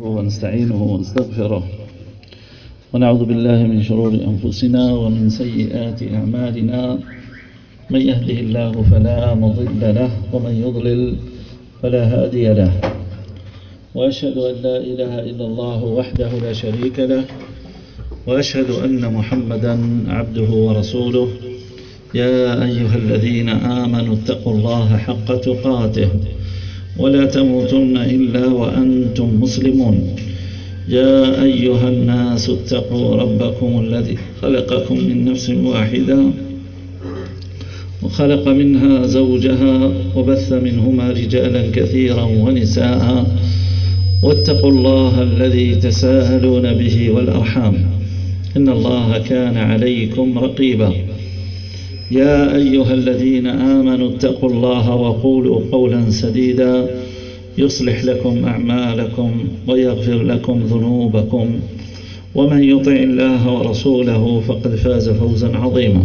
ونستعينه ونستغفره ونعوذ بالله من شرور أنفسنا ومن سيئات أعمالنا. من يهده الله فلا مضل له ومن يضلل فلا هادي له، وأشهد أن لا إله إلا الله وحده لا شريك له، وأشهد أن محمدا عبده ورسوله. يا أيها الذين آمنوا اتقوا الله حق تقاته ولا تموتن إلا وأنتم مسلمون. يا أيها الناس اتقوا ربكم الذي خلقكم من نفس واحدة وخلق منها زوجها وبث منهما رجالا كثيرا ونساء، واتقوا الله الذي تساءلون به والأرحام إن الله كان عليكم رقيبا. يا أيها الذين آمنوا اتقوا الله وقولوا قولا سديدا يصلح لكم أعمالكم ويغفر لكم ذنوبكم، ومن يطع الله ورسوله فقد فاز فوزا عظيما.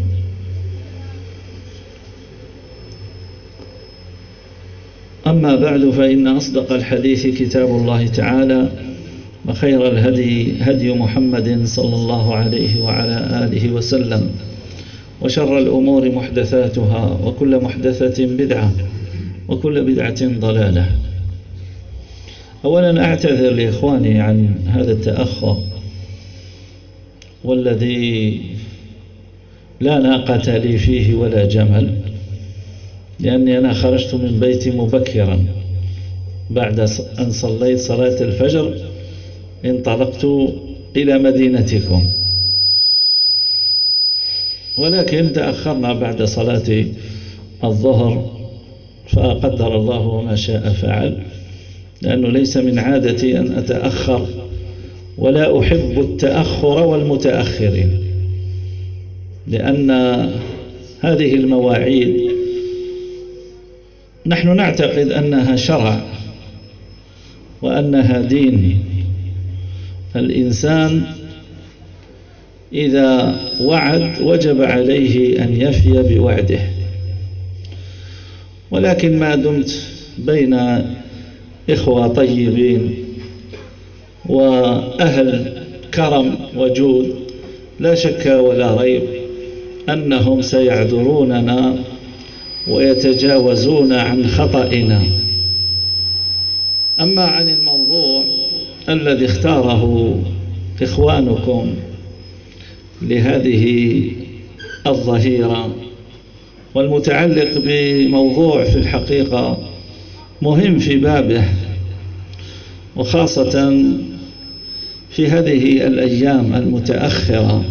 أما بعد، فإن أصدق الحديث كتاب الله تعالى، وخير الهدي هدي محمد صلى الله عليه وعلى آله وسلم، وشر الأمور محدثاتها، وكل محدثة بدعة، وكل بدعة ضلالة. أولا أعتذر لإخواني عن هذا التأخر، والذي لا ناقة لي فيه ولا جمل، لأني أنا خرجت من بيتي مبكرا بعد أن صليت صلاة الفجر، انطلقت إلى مدينتكم، ولكن تأخرنا بعد صلاة الظهر، فقدر الله وما شاء فعل، لأنه ليس من عادتي أن أتأخر، ولا أحب التأخر والمتأخرين، لأن هذه المواعيد نحن نعتقد أنها شرع وأنها دين. الإنسان إذا وعد وجب عليه أن يفي بوعده، ولكن ما دمت بين إخوة طيبين وأهل كرم وجود، لا شك ولا ريب أنهم سيعذروننا ويتجاوزون عن خطئنا. أما عن الموضوع الذي اختاره إخوانكم لهذه الظهيرة، والمتعلق بموضوع في الحقيقة مهم في بابه، وخاصة في هذه الأيام المتأخرة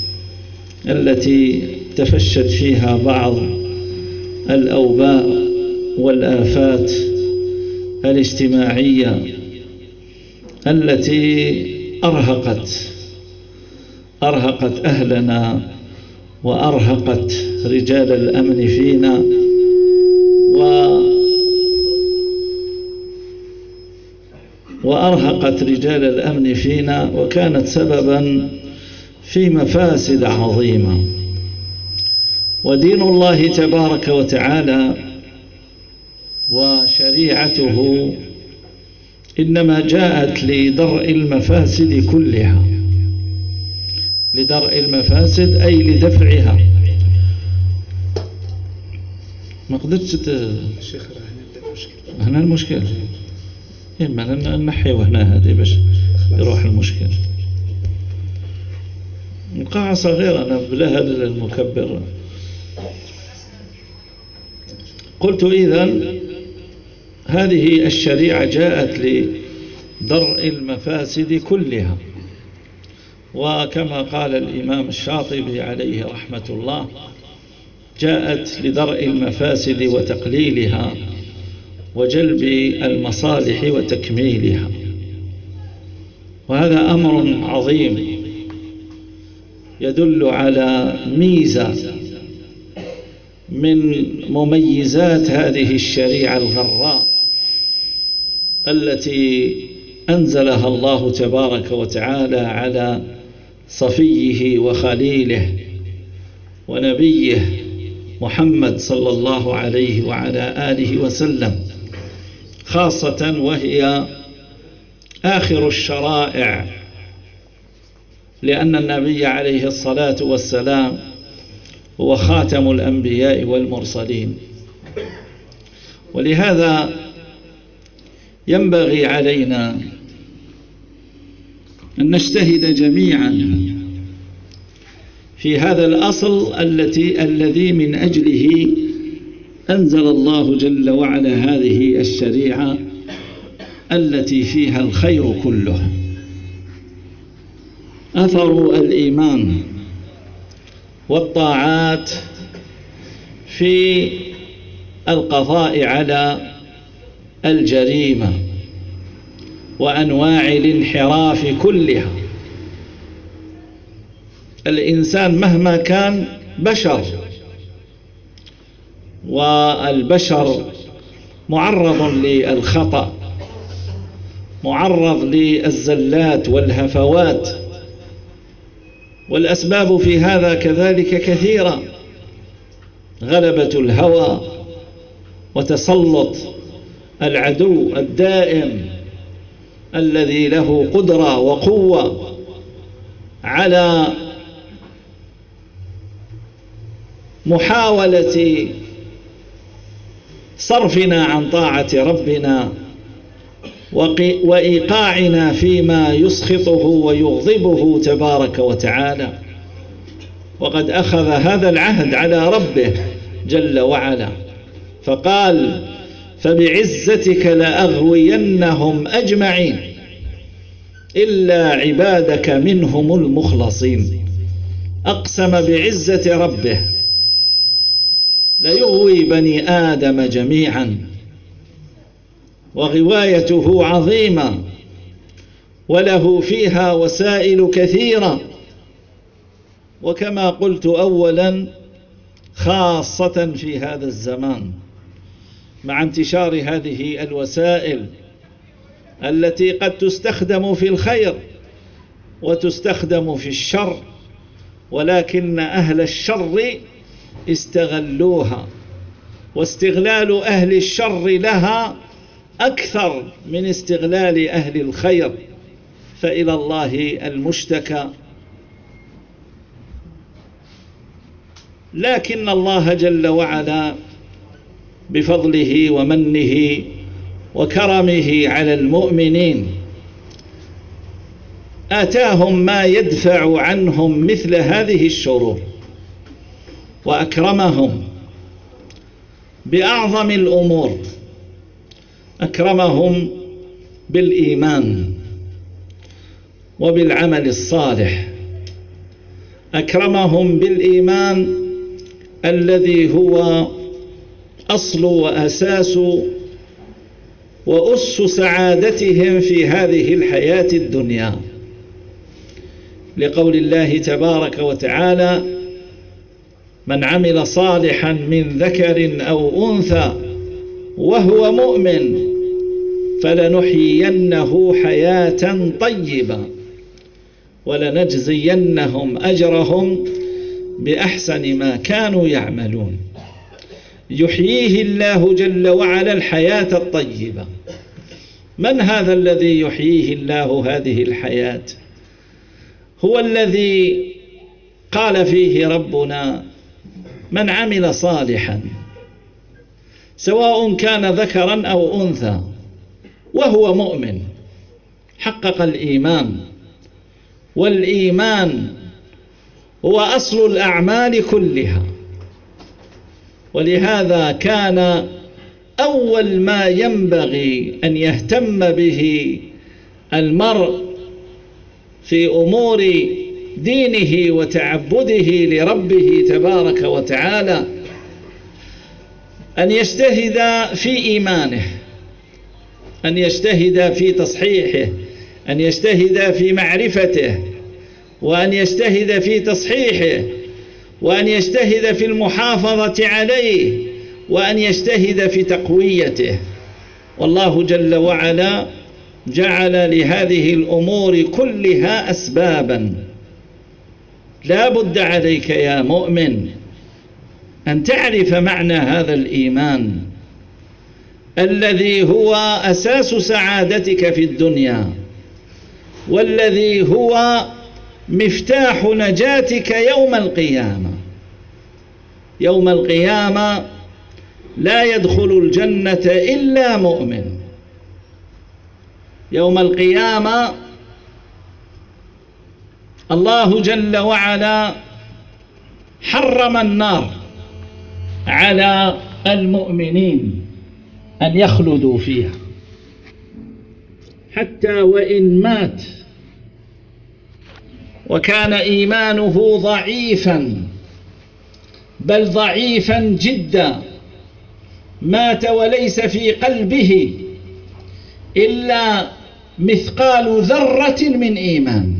التي تفشت فيها بعض الأوباء والآفات الاجتماعية التي أرهقت أهلنا وأرهقت رجال الأمن فينا، وأرهقت رجال الأمن فينا، وكانت سببا في مفاسد عظيمة. ودين الله تبارك وتعالى وشريعته إنما جاءت لدرء المفاسد كلها، لدرء المفاسد أي لدفعها. ما قدرتش شيخ هنا مشكلة، هنا المشكلة إما نحي وهنا هذه باش يروح المشكل. القاعة صغيرة، أنا بلا هذا المكبر. قلت إذن هذه الشريعة جاءت لدرء المفاسد كلها، وكما قال الإمام الشاطبي عليه رحمة الله: جاءت لدرء المفاسد وتقليلها وجلب المصالح وتكميلها. وهذا أمر عظيم يدل على ميزة من مميزات هذه الشريعة الغراء التي أنزلها الله تبارك وتعالى على صفيه وخليله ونبيه محمد صلى الله عليه وعلى آله وسلم، خاصة وهي آخر الشرائع، لأن النبي عليه الصلاة والسلام هو خاتم الأنبياء والمرسلين. ولهذا ينبغي علينا أن نجتهد جميعا في هذا الأصل الذي من أجله أنزل الله جل وعلا هذه الشريعة التي فيها الخير كله. أثر الإيمان والطاعات في القضاء على الجريمة وأنواع الانحراف كلها. الإنسان مهما كان بشر، والبشر معرض للخطأ، معرض للزلات والهفوات، والأسباب في هذا كذلك كثيرة: غلبة الهوى وتسلط العدو الدائم الذي له قدرة وقوة على محاولة صرفنا عن طاعة ربنا وإيقاعنا فيما يسخطه ويغضبه تبارك وتعالى. وقد أخذ هذا العهد على ربه جل وعلا فقال: فبعزتك لأغوينهم أجمعين إلا عبادك منهم المخلصين. أقسم بعزة ربه ليغوي بني آدم جميعا، وغوايته عظيمة وله فيها وسائل كثيرة. وكما قلت أولا، خاصة في هذا الزمان مع انتشار هذه الوسائل التي قد تستخدم في الخير وتستخدم في الشر، ولكن أهل الشر استغلوها، واستغلال أهل الشر لها أكثر من استغلال أهل الخير، فإلى الله المشتكى. لكن الله جل وعلا بفضله ومنه وكرمه على المؤمنين آتاهم ما يدفع عنهم مثل هذه الشرور، وأكرمهم بأعظم الأمور. أكرمهم بالإيمان وبالعمل الصالح، أكرمهم بالإيمان الذي هو أصل وأساس وأس سعادتهم في هذه الحياة الدنيا، لقول الله تبارك وتعالى: من عمل صالحا من ذكر أو أنثى وهو مؤمن فلنحيينه حياة طيبة ولنجزينهم أجرهم بأحسن ما كانوا يعملون. يحييه الله جل وعلا الحياة الطيبة. من هذا الذي يحييه الله هذه الحياة؟ هو الذي قال فيه ربنا: من عمل صالحا سواء كان ذكرا أو أنثى وهو مؤمن، حقق الإيمان، والإيمان هو أصل الأعمال كلها. ولهذا كان أول ما ينبغي أن يهتم به المرء في أمور دينه وتعبده لربه تبارك وتعالى أن يجتهد في إيمانه، أن يجتهد في تصحيحه، أن يجتهد في معرفته، وأن يجتهد في تصحيحه، وأن يجتهد في المحافظة عليه، وأن يجتهد في تقويته. والله جل وعلا جعل لهذه الأمور كلها أسبابا. لا بد عليك يا مؤمن أن تعرف معنى هذا الإيمان الذي هو أساس سعادتك في الدنيا والذي هو مفتاح نجاتك يوم القيامة. يوم القيامة لا يدخل الجنة إلا مؤمن. يوم القيامة الله جل وعلا حرم النار على المؤمنين أن يخلدوا فيها، حتى وإن مات وكان إيمانه ضعيفا، بل ضعيفا جدا، مات وليس في قلبه إلا مثقال ذرة من إيمان،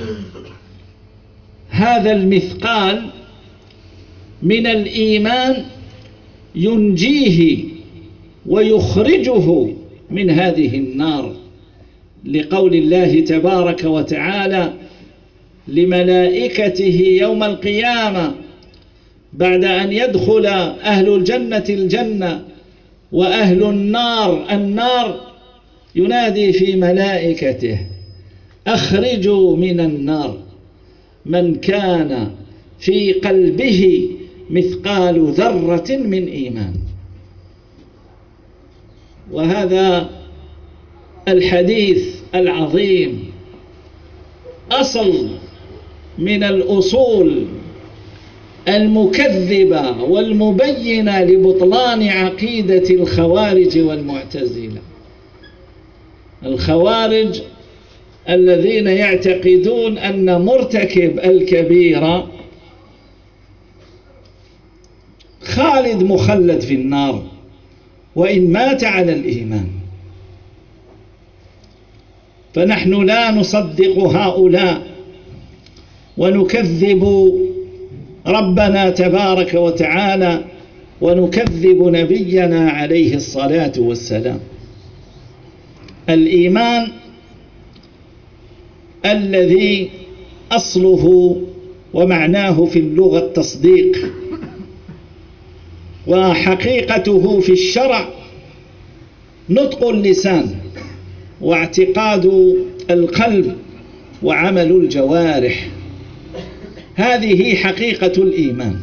هذا المثقال من الإيمان ينجيه ويخرجه من هذه النار، لقول الله تبارك وتعالى لملائكته يوم القيامة بعد أن يدخل أهل الجنة الجنة وأهل النار النار، ينادي في ملائكته: أخرجوا من النار من كان في قلبه مثقال ذرة من إيمان. وهذا الحديث العظيم أصل من الأصول المكذبة والمبينة لبطلان عقيدة الخوارج والمعتزلة. الخوارج الذين يعتقدون أن مرتكب الكبيرة خالد مخلد في النار وإن مات على الإيمان. فنحن لا نصدق هؤلاء ونكذب ربنا تبارك وتعالى ونكذب نبينا عليه الصلاة والسلام. الإيمان الذي أصله ومعناه في اللغة التصديق، وحقيقته في الشرع نطق اللسان واعتقاد القلب وعمل الجوارح، هذه حقيقة الإيمان.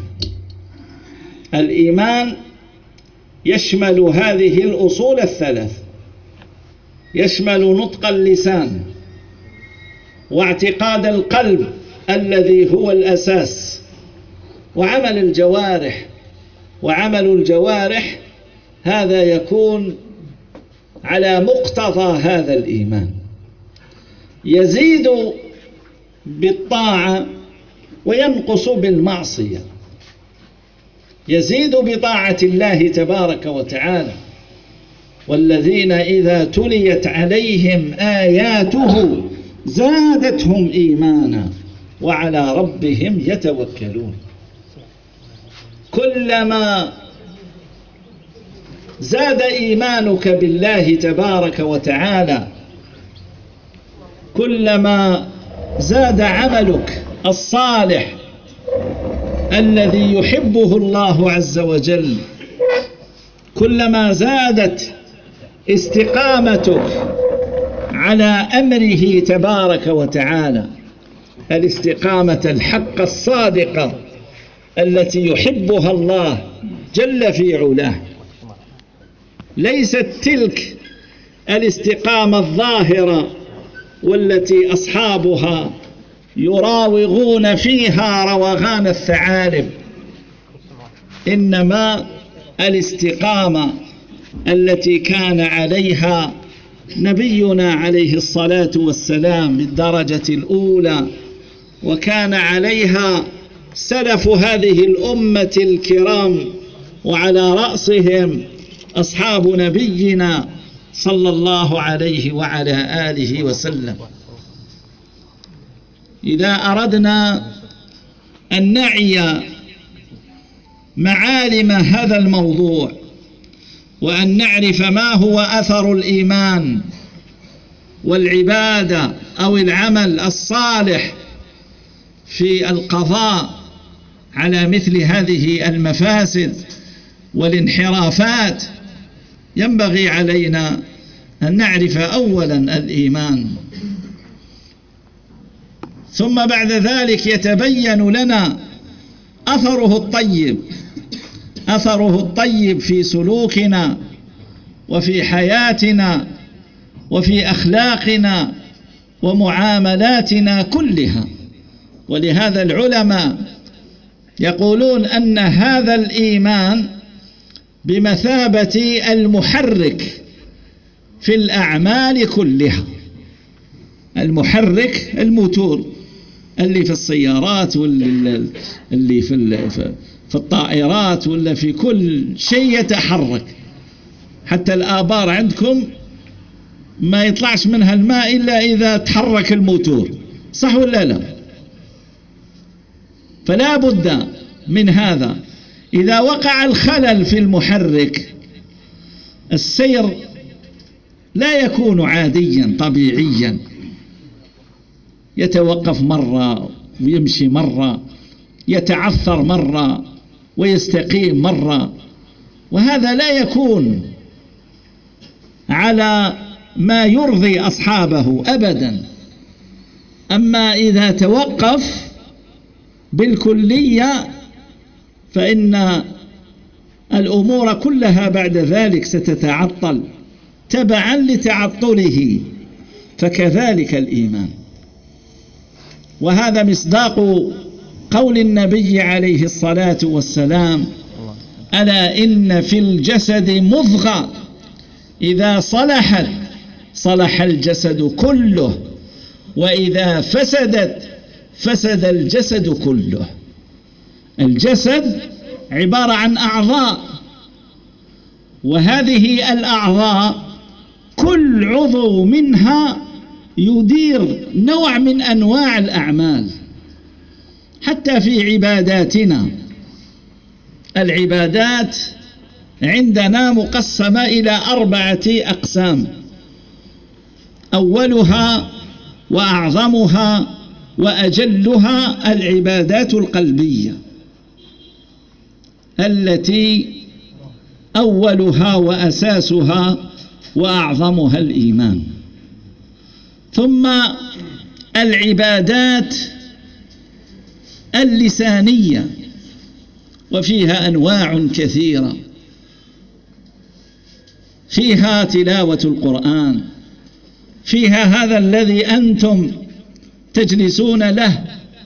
الإيمان يشمل هذه الأصول الثلاث، يشمل نطق اللسان واعتقاد القلب الذي هو الأساس وعمل الجوارح. وعمل الجوارح هذا يكون على مقتضى هذا الإيمان، يزيد بالطاعة وينقص بالمعصية. يزيد بطاعة الله تبارك وتعالى: والذين إذا تليت عليهم آياته زادتهم إيمانا وعلى ربهم يتوكلون. كلما زاد إيمانك بالله تبارك وتعالى كلما زاد عملك الصالح الذي يحبه الله عز وجل، كلما زادت استقامتك على أمره تبارك وتعالى، الاستقامة الحق الصادقة التي يحبها الله جل في علاه. ليست تلك الاستقامة الظاهرة والتي أصحابها يراوغون فيها روغان الثعالب، إنما الاستقامة التي كان عليها نبينا عليه الصلاة والسلام بالدرجة الأولى، وكان عليها سلف هذه الأمة الكرام، وعلى رأسهم أصحاب نبينا صلى الله عليه وعلى آله وسلم. إذا أردنا أن نعي معالم هذا الموضوع وأن نعرف ما هو أثر الإيمان والعبادة أو العمل الصالح في القضاء على مثل هذه المفاسد والانحرافات، ينبغي علينا أن نعرف أولا الإيمان. ثم بعد ذلك يتبين لنا أثره الطيب في سلوكنا وفي حياتنا وفي أخلاقنا ومعاملاتنا كلها. ولهذا العلماء يقولون أن هذا الإيمان بمثابة المحرك في الأعمال كلها. المحرك الموتور اللي في السيارات واللي في الطائرات ولا في كل شيء يتحرك. حتى الآبار عندكم ما يطلعش منها الماء إلا إذا تحرك الموتور، صح ولا لا؟ فلا بد من هذا. إذا وقع الخلل في المحرك السير لا يكون عاديا طبيعيا، يتوقف مرة ويمشي مرة، يتعثر مرة ويستقيم مرة، وهذا لا يكون على ما يرضي أصحابه أبدا. أما إذا توقف بالكلية فإن الأمور كلها بعد ذلك ستتعطل تبعا لتعطله. فكذلك الإيمان، وهذا مصداق قول النبي عليه الصلاة والسلام: ألا إن في الجسد مضغة إذا صلحت صلح الجسد كله، وإذا فسدت فسد الجسد كله. الجسد عبارة عن أعضاء، وهذه الأعضاء كل عضو منها يدير نوع من أنواع الأعمال. حتى في عباداتنا، العبادات عندنا مقسمة إلى 4 أقسام: أولها وأعظمها وأجلها العبادات القلبية، التي أولها وأساسها وأعظمها الإيمان. ثم العبادات اللسانية، وفيها أنواع كثيرة، فيها تلاوة القرآن، فيها هذا الذي أنتم تجلسون له،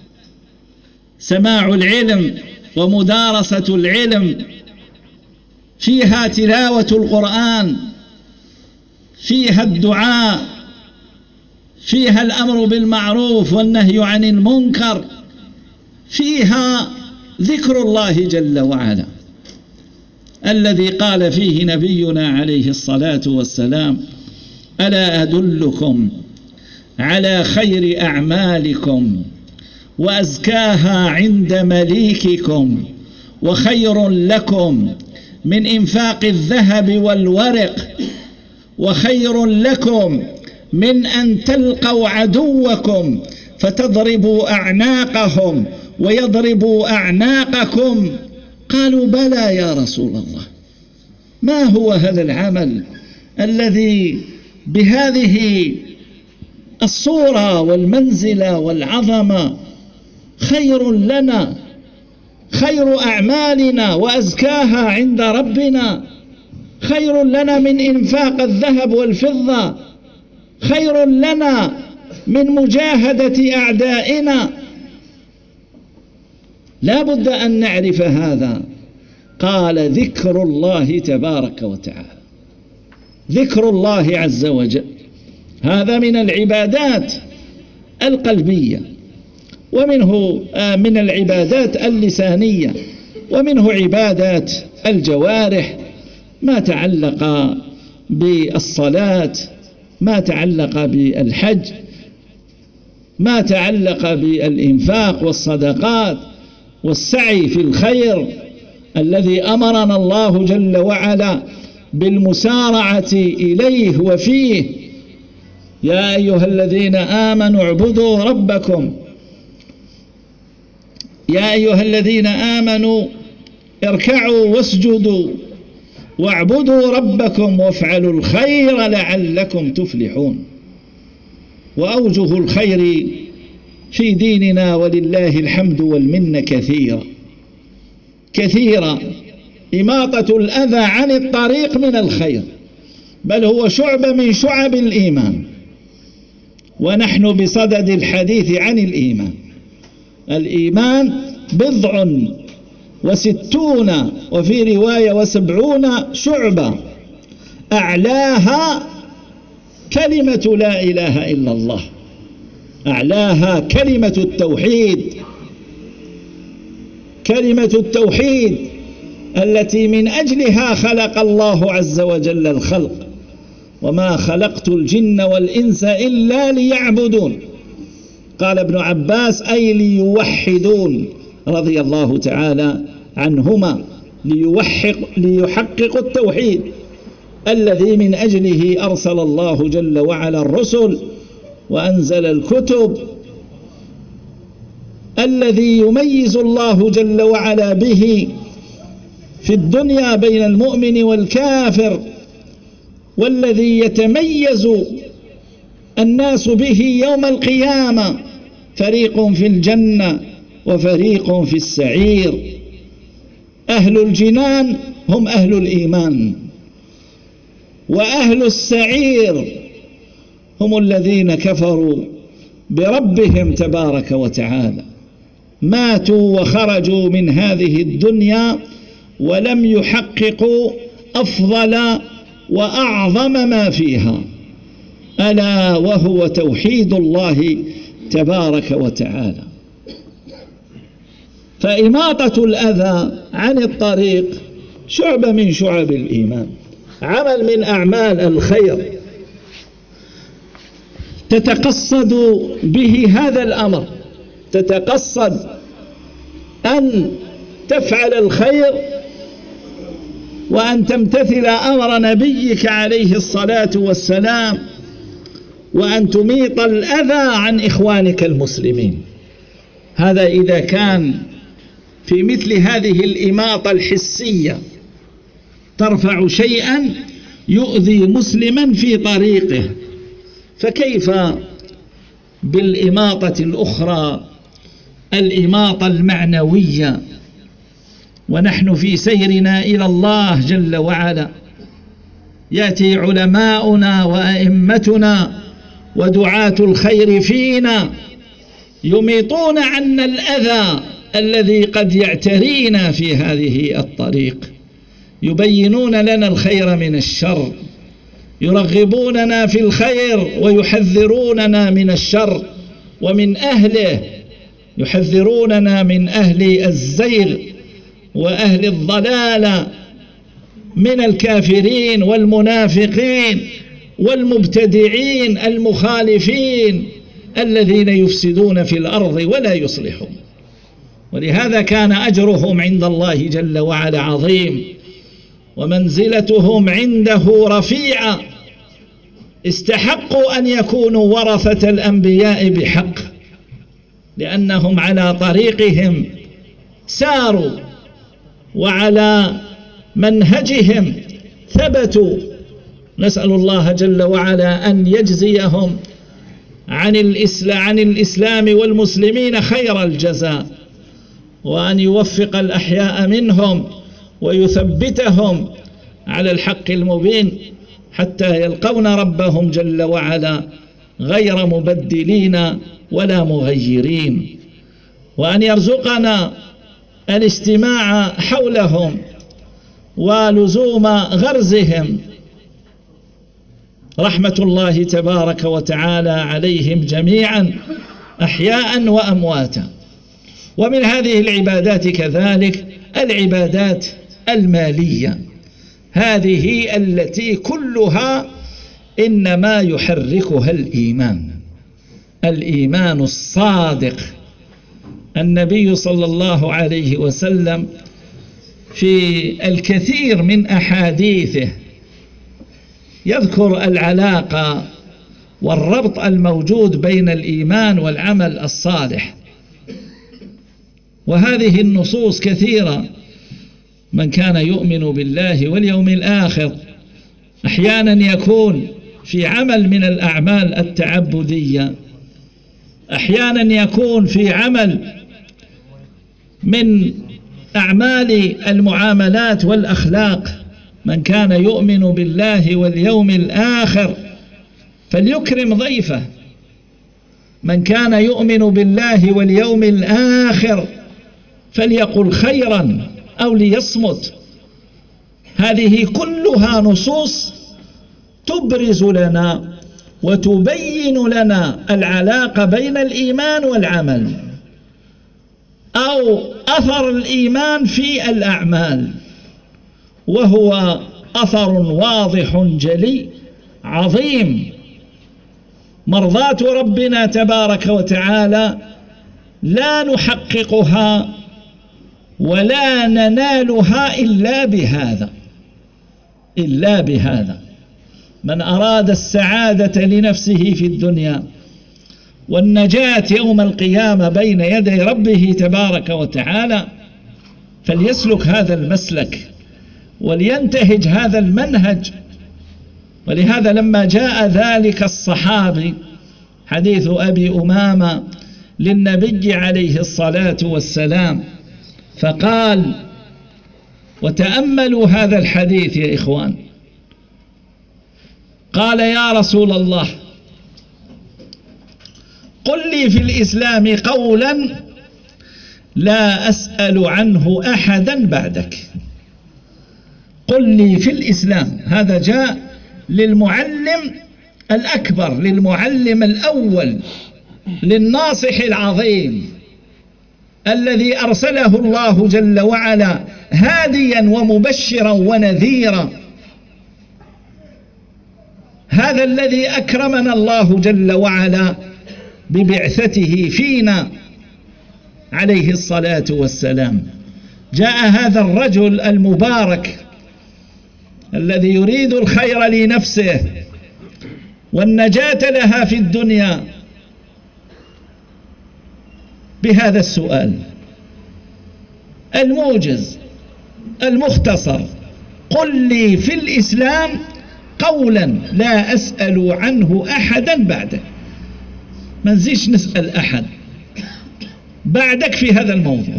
سماع العلم ومدارسة العلم، فيها تلاوة القرآن، فيها الدعاء، فيها الأمر بالمعروف والنهي عن المنكر، فيها ذكر الله جل وعلا الذي قال فيه نبينا عليه الصلاة والسلام: ألا أدلكم على خير أعمالكم وأزكاها عند مليككم وخير لكم من إنفاق الذهب والورق وخير لكم من أن تلقوا عدوكم فتضربوا أعناقهم ويضربوا أعناقكم. قالوا: بلى يا رسول الله. ما هو هذا العمل الذي بهذه الصورة والمنزلة والعظمة خير لنا، خير أعمالنا وأزكاها عند ربنا، خير لنا من إنفاق الذهب والفضة، خير لنا من مجاهدة أعدائنا؟ لا بد أن نعرف هذا. قال: ذكر الله تبارك وتعالى، ذكر الله عز وجل، هذا من العبادات القلبية، ومنه من العبادات اللسانية، ومنه عبادات الجوارح، ما تعلق بالصلاة، ما تعلق بالحج، ما تعلق بالإنفاق والصدقات والسعي في الخير الذي أمرنا الله جل وعلا بالمسارعة إليه وفيه: يا أيها الذين آمنوا اعبدوا ربكم، يا أيها الذين آمنوا اركعوا واسجدوا واعبدوا ربكم وافعلوا الخير لعلكم تفلحون. وأوجه الخير في ديننا ولله الحمد والمنة كثيرة. إماطة الأذى عن الطريق من الخير، بل هو شعبة من شعب الإيمان، ونحن بصدد الحديث عن الإيمان 60 وفي رواية 70 شعبة، أعلاها كلمة لا إله إلا الله، أعلاها كلمة التوحيد التي من أجلها خلق الله عز وجل الخلق، وما خلقت الجن والإنس إلا ليعبدون. قال ابن عباس أي ليوحدون رضي الله تعالى عنهما، ليحقق التوحيد الذي من أجله أرسل الله جل وعلا الرسل وأنزل الكتب، الذي يميز الله جل وعلا به في الدنيا بين المؤمن والكافر، والذي يتميز الناس به يوم القيامة، فريق في الجنة وفريق في السعير. أهل الجنان هم أهل الإيمان، وأهل السعير هم الذين كفروا بربهم تبارك وتعالى، ماتوا وخرجوا من هذه الدنيا ولم يحققوا أفضل وأعظم ما فيها، ألا وهو توحيد الله تبارك وتعالى. فإماطة الأذى عن الطريق شعبة من شعب الإيمان، عمل من أعمال الخير تتقصد به هذا الأمر، تتقصد أن تفعل الخير وأن تمتثل أمر نبيك عليه الصلاة والسلام، وأن تميط الأذى عن إخوانك المسلمين. هذا إذا كان في مثل هذه الإماطة الحسية ترفع شيئا يؤذي مسلما في طريقه، فكيف بالإماطة الأخرى، الإماطة المعنوية، ونحن في سيرنا إلى الله جل وعلا يأتي علماؤنا وأئمتنا ودعاة الخير فينا يميطون عنا الأذى الذي قد يعترينا في هذه الطريق، يبينون لنا الخير من الشر، يرغبوننا في الخير ويحذروننا من الشر ومن أهله، يحذروننا من أهل الزيغ وأهل الضلال، من الكافرين والمنافقين والمبتدعين المخالفين الذين يفسدون في الأرض ولا يصلحون. ولهذا كان أجرهم عند الله جل وعلا عظيم، ومنزلتهم عنده رفيعة، استحقوا أن يكونوا ورثة الأنبياء بحق، لأنهم على طريقهم ساروا وعلى منهجهم ثبتوا. نسأل الله جل وعلا أن يجزيهم عن الإسلام والمسلمين خير الجزاء، وأن يوفق الأحياء منهم ويثبتهم على الحق المبين حتى يلقون ربهم جل وعلا غير مبدلين ولا مغيرين، وأن يرزقنا الاجتماع حولهم ولزوم غرزهم، رحمة الله تبارك وتعالى عليهم جميعا أحياء وأمواتا. ومن هذه العبادات كذلك العبادات المالية، هذه التي كلها إنما يحركها الإيمان الصادق. النبي صلى الله عليه وسلم في الكثير من أحاديثه يذكر العلاقة والربط الموجود بين الإيمان والعمل الصالح، وهذه النصوص كثيرة. من كان يؤمن بالله واليوم الآخر أحيانا يكون في عمل من الأعمال التعبدية أحيانا يكون في عمل من أعمال المعاملات والأخلاق: من كان يؤمن بالله واليوم الآخر فليكرم ضيفه، من كان يؤمن بالله واليوم الآخر فليقل خيرا أو ليصمت. هذه كلها نصوص تبرز لنا وتبين لنا العلاقة بين الإيمان والعمل، أو أثر الإيمان في الأعمال، وهو أثر واضح جلي عظيم. مرضاة ربنا تبارك وتعالى لا نحققها ولا ننالها إلا بهذا. من أراد السعادة لنفسه في الدنيا والنجاة يوم القيامة بين يدي ربه تبارك وتعالى فليسلك هذا المسلك ولينتهج هذا المنهج. ولهذا لما جاء ذلك الصحابي حديث أبي أمامة للنبي عليه الصلاة والسلام فقال، وتأملوا هذا الحديث يا إخوان، قال: يا رسول الله، قل لي في الإسلام قولا لا أسأل عنه أحدا بعدك. قل لي في الإسلام. هذا جاء للمعلم الأكبر، للمعلم الأول، للناصح العظيم الذي أرسله الله جل وعلا هاديا ومبشرا ونذيرا. هذا الذي أكرمنا الله جل وعلا ببعثته فينا عليه الصلاة والسلام. جاء هذا الرجل المبارك الذي يريد الخير لنفسه والنجاة لها في الدنيا بهذا السؤال الموجز المختصر: قل لي في الإسلام قولا لا أسأل عنه أحدا بعدك. ما نزيش نسأل أحد بعدك في هذا الموضوع.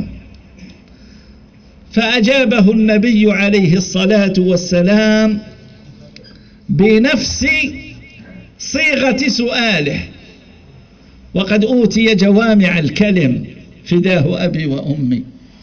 فأجابه النبي عليه الصلاة والسلام بنفس صيغة سؤاله، وقد أوتي جوامع الكلم فداه أبي وأمي.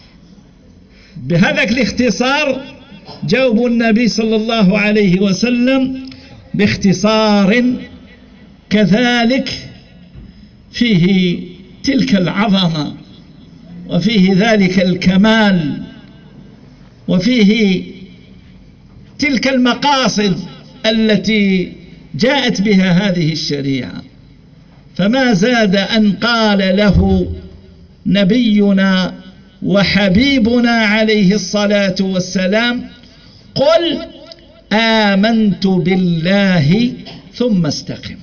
بهذا الاختصار جاوب النبي صلى الله عليه وسلم باختصار كذلك فيه تلك العظمة وفيه ذلك الكمال وفيه تلك المقاصد التي جاءت بها هذه الشريعة. فما زاد أن قال له نبينا وحبيبنا عليه الصلاة والسلام: قل آمنت بالله ثم استقم.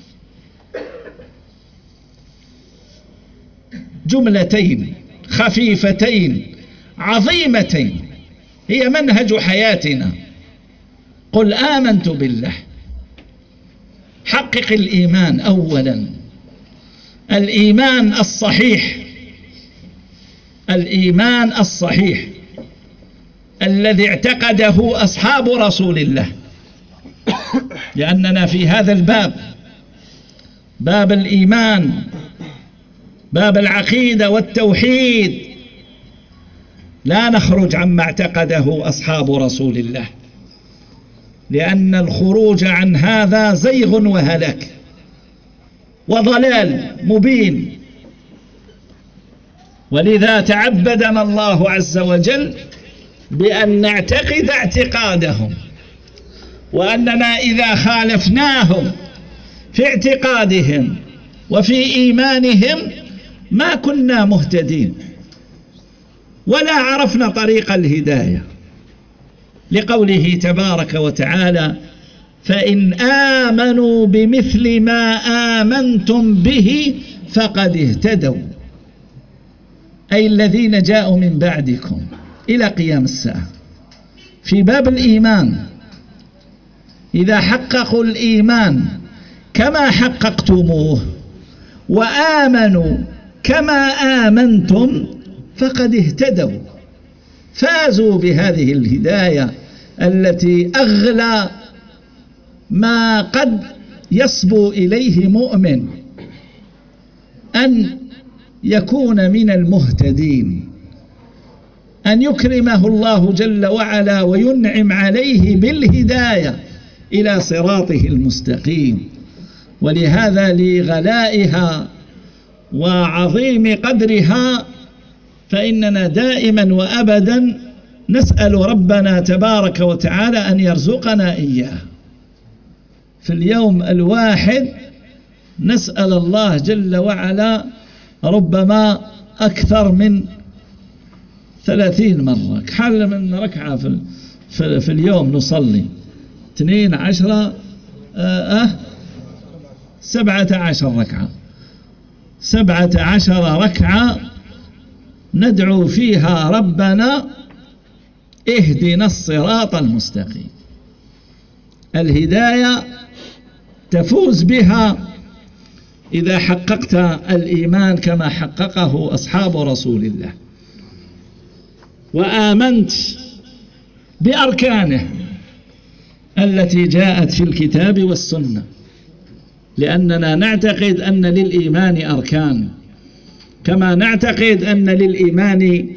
جملتين خفيفتين عظيمتين هي منهج حياتنا. قل آمنت بالله، حقق الإيمان أولا، الإيمان الصحيح، الإيمان الصحيح الذي اعتقده أصحاب رسول الله. لأننا في هذا الباب، باب الإيمان، باب العقيدة والتوحيد، لا نخرج عما اعتقده أصحاب رسول الله، لأن الخروج عن هذا زيغ وهلاك وضلال مبين. ولذا تعبدنا الله عز وجل بأن نعتقد اعتقادهم، وأننا إذا خالفناهم في اعتقادهم وفي إيمانهم ما كنا مهتدين ولا عرفنا طريق الهداية، لقوله تبارك وتعالى: فإن آمنوا بمثل ما آمنتم به فقد اهتدوا، أي الذين جاءوا من بعدكم إلى قيام الساعة. في باب الإيمان إذا حققوا الإيمان كما حققتموه وآمنوا كما آمنتم فقد اهتدوا، فازوا بهذه الهداية التي أغلى ما قد يصبو إليه مؤمن أن يكون من المهتدين، أن يكرمه الله جل وعلا وينعم عليه بالهداية إلى صراطه المستقيم. ولهذا لغلائها وعظيم قدرها فإننا دائما وأبدا نسأل ربنا تبارك وتعالى أن يرزقنا إياه. في اليوم الواحد نسأل الله جل وعلا ربما أكثر من 30 مرة، حال من ركعة في اليوم نصلي 12 17 ركعة، 17 ركعة ندعو فيها ربنا اهدنا الصراط المستقيم. الهداية تفوز بها إذا حققت الإيمان كما حققه أصحاب رسول الله وآمنت بأركانه التي جاءت في الكتاب والسنة، لأننا نعتقد أن للإيمان أركان، كما نعتقد أن للإيمان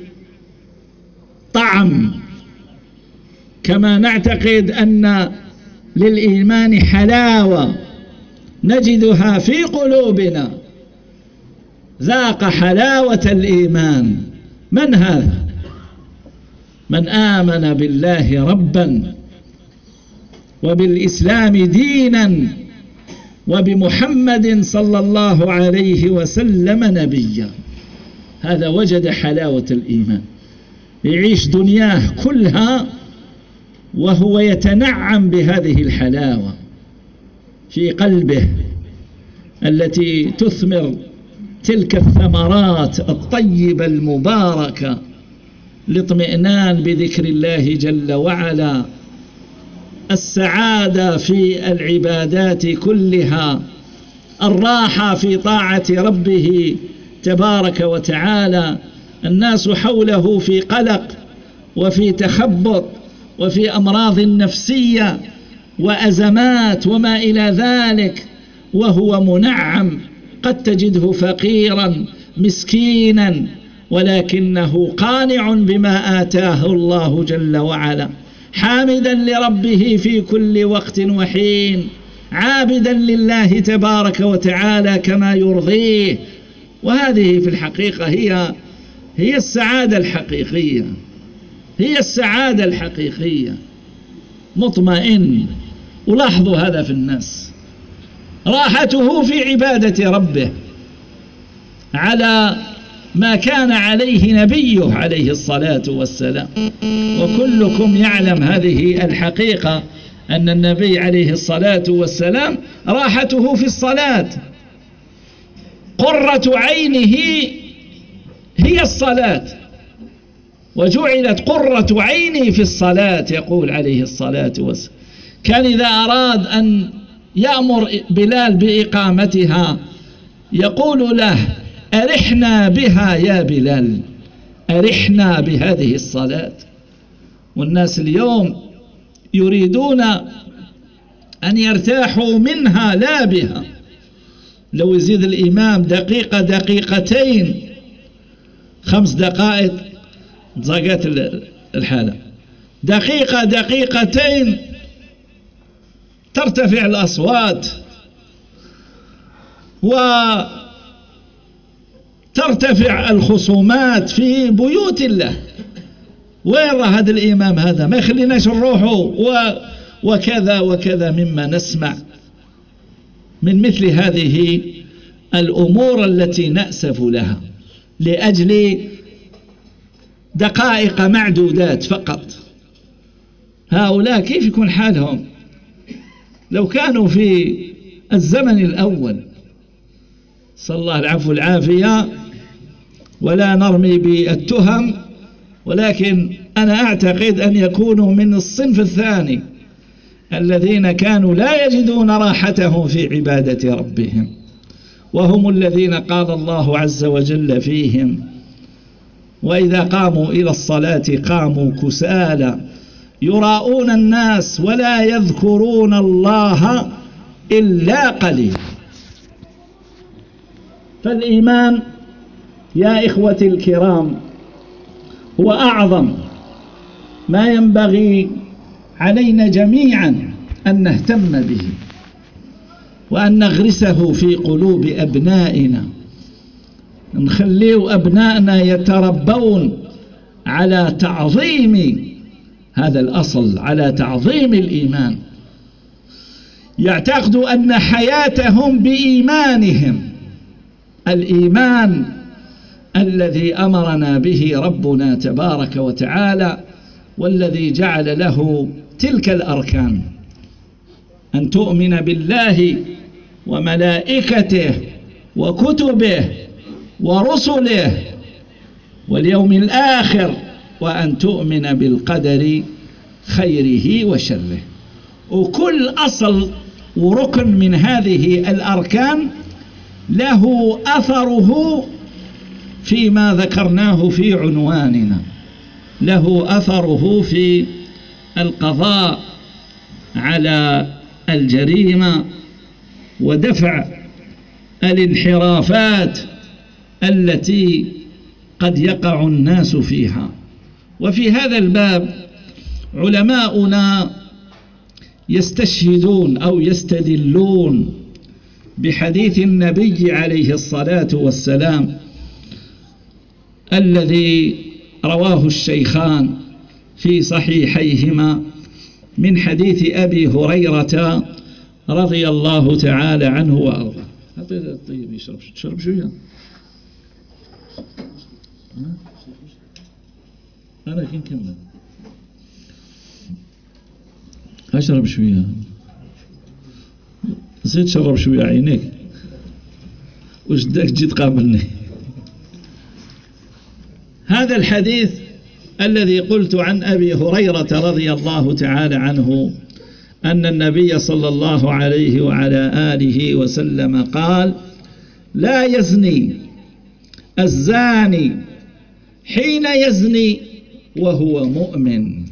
طعم، كما نعتقد أن للإيمان حلاوة نجدها في قلوبنا. ذاق حلاوة الإيمان من هذا؟ من آمن بالله ربا وبالإسلام دينا وبمحمد صلى الله عليه وسلم نبيا. هذا وجد حلاوة الإيمان، يعيش دنياه كلها وهو يتنعم بهذه الحلاوة في قلبه التي تثمر تلك الثمرات الطيبة المباركة، الاطمئنان بذكر الله جل وعلا، السعادة في العبادات كلها، الراحة في طاعة ربه تبارك وتعالى. الناس حوله في قلق وفي تخبط وفي أمراض نفسية وأزمات وما إلى ذلك، وهو منعم، قد تجده فقيرا مسكينا ولكنه قانع بما آتاه الله جل وعلا، حامدا لربه في كل وقت وحين، عابدا لله تبارك وتعالى كما يرضيه. وهذه في الحقيقة هي السعادة الحقيقية، هي السعادة الحقيقية. مطمئن، ولاحظوا هذا في الناس، راحته في عبادة ربه على ما كان عليه نبيه عليه الصلاة والسلام. وكلكم يعلم هذه الحقيقة أن النبي عليه الصلاة والسلام راحته في الصلاة، قرة عينه هي الصلاة، وجعلت قرة عيني في الصلاة، يقول عليه الصلاة والسلام. كان إذا أراد أن يأمر بلال بإقامتها يقول له: أرحنا بها يا بلال، أرحنا بهذه الصلاة. والناس اليوم يريدون أن يرتاحوا منها لا بها. لو يزيد الإمام دقيقة دقيقتين 5 دقائق ضاقت الحالة، دقيقة دقيقتين ترتفع الأصوات وترتفع الخصومات في بيوت الله. وين هذا الإمام؟ هذا ما يخليناش نروحوا وكذا وكذا مما نسمع من مثل هذه الأمور التي نأسف لها لأجل دقائق معدودات فقط. هؤلاء كيف يكون حالهم لو كانوا في الزمن الأول؟ صلى الله العفو والعافية، ولا نرمي بالتهم، ولكن أنا أعتقد أن يكونوا من الصنف الثاني الذين كانوا لا يجدون راحتهم في عبادة ربهم وهم الذين قال الله عز وجل فيهم: وإذا قاموا إلى الصلاة قاموا كسالى يراءون الناس ولا يذكرون الله إلا قليلا. فالإيمان يا إخوتي الكرام هو أعظم ما ينبغي علينا جميعا أن نهتم به وأن نغرسه في قلوب أبنائنا، نخليه أبنائنا يتربون على تعظيم هذا الأصل، على تعظيم الإيمان، يعتقدوا أن حياتهم بإيمانهم، الإيمان الذي أمرنا به ربنا تبارك وتعالى، والذي جعل له تلك الأركان: أن تؤمن بالله وملائكته وكتبه ورسله واليوم الآخر، وأن تؤمن بالقدر خيره وشره. وكل أصل وركن من هذه الأركان له أثره فيما ذكرناه في عنواننا، له أثره في القضاء على الجريمة ودفع الانحرافات التي قد يقع الناس فيها. وفي هذا الباب علماؤنا يستشهدون أو يستدلون بحديث النبي عليه الصلاة والسلام الذي رواه الشيخان في صحيحيهما من حديث أبي هريرة رضي الله تعالى عنه وأرضاه. طيب يشرب شوية، أنا كن كمل أشرب شوية، زيد شرب شوية عينيك، وش داك تجي تقابلني. هذا الحديث الذي قلت عن أبي هريرة رضي الله تعالى عنه أن النبي صلى الله عليه وعلى آله وسلم قال: لا يزني الزاني حين يزني وهو مؤمن،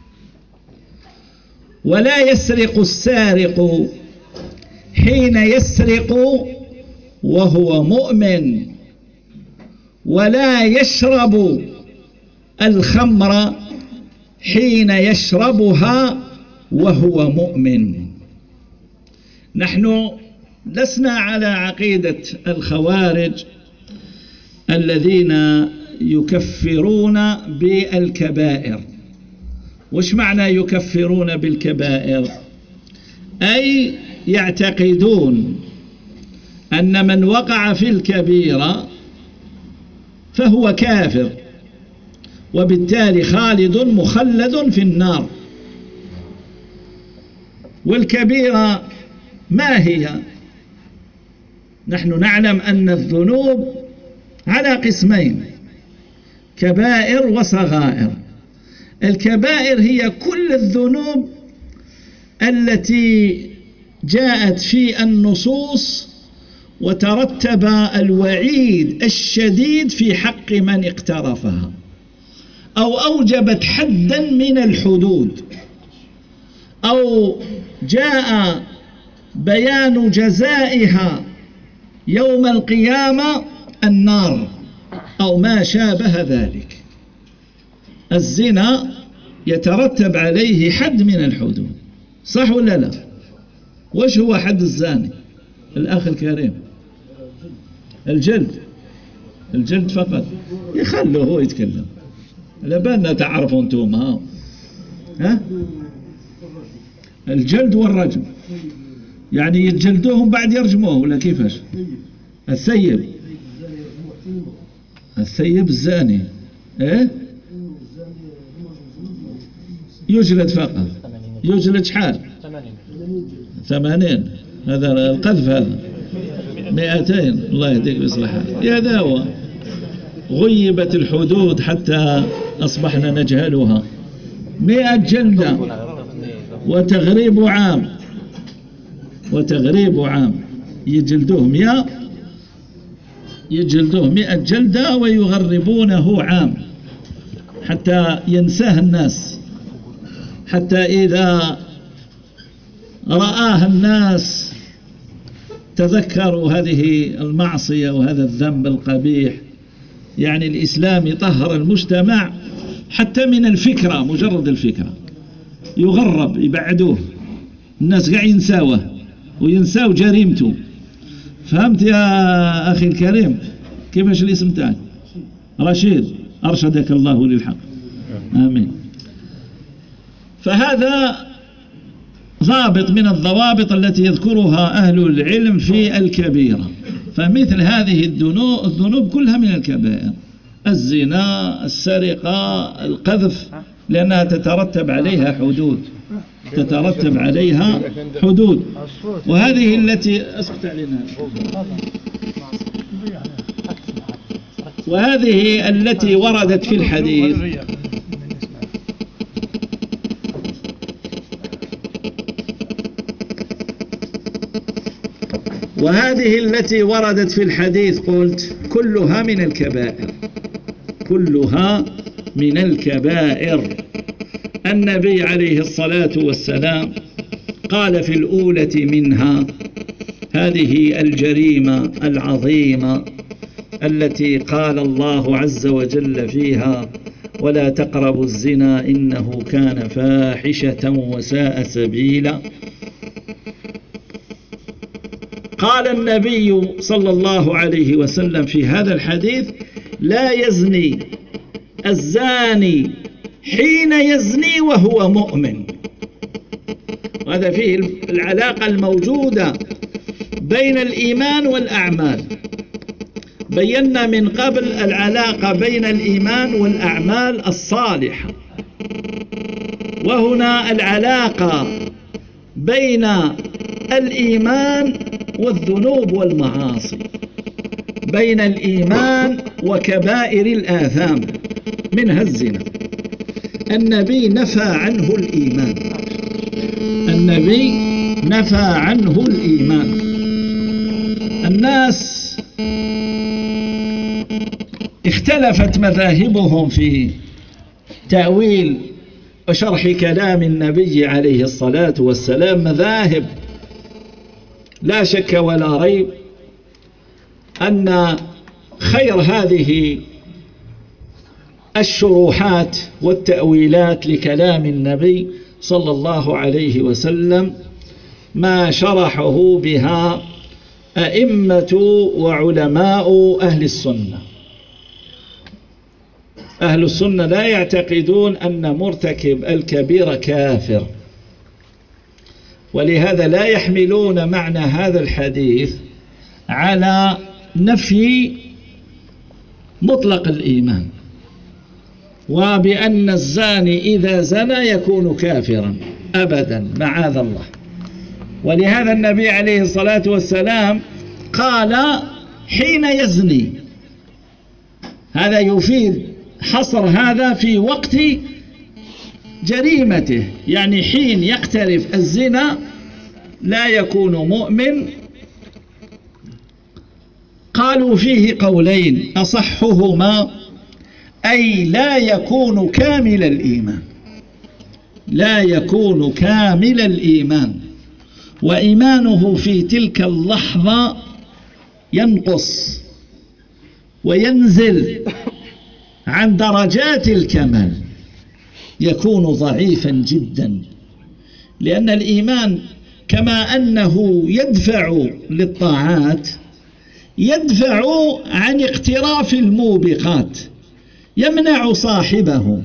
ولا يسرق السارق حين يسرق وهو مؤمن، ولا يشرب الخمر حين يشربها وهو مؤمن. نحن لسنا على عقيدة الخوارج الذين يكفرون بالكبائر. وش معنى يكفرون بالكبائر؟ أي يعتقدون أن من وقع في الكبيرة فهو كافر، وبالتالي خالد مخلد في النار. والكبيرة ما هي؟ نحن نعلم أن الذنوب على قسمين: كبائر وصغائر. الكبائر هي كل الذنوب التي جاءت في النصوص وترتب الوعيد الشديد في حق من اقترفها، أو أوجبت حدا من الحدود، أو جاء بيان جزائها يوم القيامة النار أو ما شابه ذلك. الزنا يترتب عليه حد من الحدود، صح ولا لا؟ وش هو حد الزاني الأخ الكريم؟ الجلد فقط. يخلوه هو يتكلم، لبالنا تعرفوا انتم. ها الجلد والرجم، يعني يتجلدوهم بعد يرجموه ولا كيفاش؟ الثيب الزاني ايه يجلد فقط. يجلد شحال؟ 80. هذا القذف، هذا 200. الله يهديك ويصلحك. هذا هو. غيبت الحدود حتى أصبحنا نجهلها. 100 جلدة وتغريب عام يجلدوهم. يجلدوه 100 جلدة ويغربونه عام حتى ينساه الناس، حتى إذا رآها الناس تذكروا هذه المعصية وهذا الذنب القبيح. يعني الإسلام يطهر المجتمع حتى من الفكرة، مجرد الفكرة يغرب، يبعدوه، الناس قاعد ينساوه وينساو جريمته. فهمت يا أخي الكريم؟ كيفاش الاسم تاعك؟ رشيد، أرشدك الله للحق، آمين. فهذا ضابط من الضوابط التي يذكرها أهل العلم في الكبيرة. فمثل هذه الذنوب كلها من الكبائر، الزنا، السرقة، القذف، لأنها تترتب عليها حدود، تترتب عليها حدود. وهذه التي أسكت علينا، وهذه التي وردت في الحديث قلت كلها من الكبائر، كلها من الكبائر. النبي عليه الصلاة والسلام قال في الأولى منها، هذه الجريمة العظيمة التي قال الله عز وجل فيها: ولا تقربوا الزنا إنه كان فاحشة وساء سبيلا. قال النبي صلى الله عليه وسلم في هذا الحديث: لا يزني الزاني حين يزني وهو مؤمن. وهذا فيه العلاقة الموجودة بين الإيمان والأعمال. بينا من قبل العلاقة بين الإيمان والأعمال الصالحة، وهنا العلاقة بين الإيمان والذنوب والمعاصي، بين الإيمان وكبائر الآثام منها الزنا. النبي نفى عنه الإيمان، النبي نفى عنه الإيمان. الناس اختلفت مذاهبهم في تأويل وشرح كلام النبي عليه الصلاة والسلام، مذاهب لا شك ولا ريب أن خير هذه الشروحات والتأويلات لكلام النبي صلى الله عليه وسلم ما شرحه بها أئمة وعلماء أهل السنة. أهل السنة لا يعتقدون أن مرتكب الكبيرة كافر، ولهذا لا يحملون معنى هذا الحديث على نفي مطلق الإيمان، وبأن الزاني إذا زنى يكون كافرا، أبدا، معاذ الله. ولهذا النبي عليه الصلاة والسلام قال حين يزني، هذا يفيد حصر هذا في وقت جريمته، يعني حين يقترف الزنا لا يكون مؤمن. قالوا فيه قولين، أصحهما أي لا يكون كامل الإيمان، لا يكون كامل الإيمان، وإيمانه في تلك اللحظة ينقص وينزل عن درجات الكمال، يكون ضعيفا جدا. لأن الإيمان كما أنه يدفع للطاعات، يدفع عن اقتراف الموبقات، يمنع صاحبه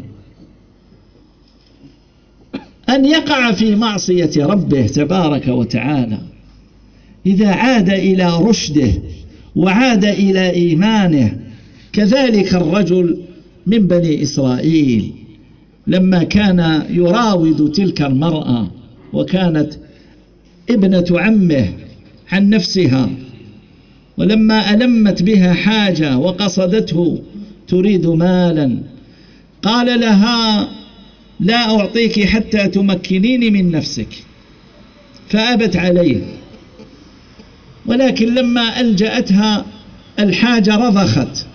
أن يقع في معصية ربه تبارك وتعالى. إذا عاد إلى رشده وعاد إلى إيمانه. كذلك الرجل من بني إسرائيل لما كان يراود تلك المرأة وكانت ابنة عمه عن نفسها، ولما ألمت بها حاجة وقصدته تريد مالا، قال لها: لا أعطيك حتى تمكنيني من نفسك، فأبت عليه. ولكن لما ألجأتها الحاجة رضخت،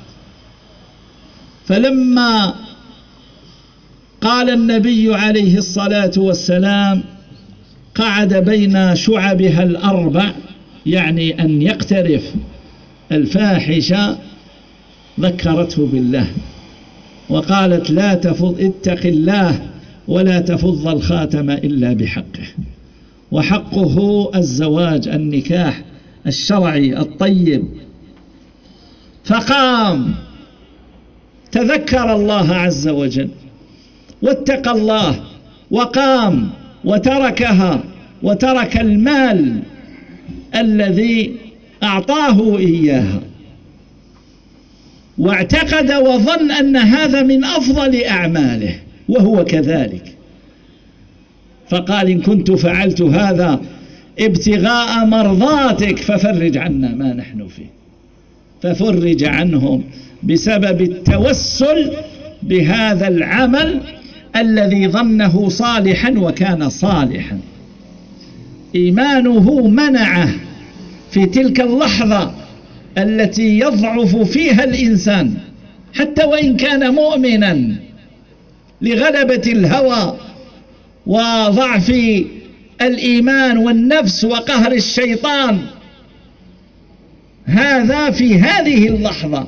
فلما قال النبي عليه الصلاة والسلام قعد بين شعبها الأربع، يعني أن يقترف الفاحشة، ذكرته بالله وقالت لا تفض، اتق الله ولا تفض الخاتم إلا بحقه، وحقه الزواج، النكاح الشرعي الطيب. فقام تذكر الله عز وجل واتقى الله وقام وتركها، وترك المال الذي أعطاه إياها، واعتقد وظن أن هذا من أفضل أعماله، وهو كذلك. فقال إن كنت فعلت هذا ابتغاء مرضاتك ففرج عنا ما نحن فيه، ففرج عنهم بسبب التوسل بهذا العمل الذي ظنه صالحا وكان صالحا. إيمانه منعه في تلك اللحظة التي يضعف فيها الإنسان حتى وإن كان مؤمنا، لغلبة الهوى وضعف الإيمان والنفس وقهر الشيطان، هذا في هذه اللحظة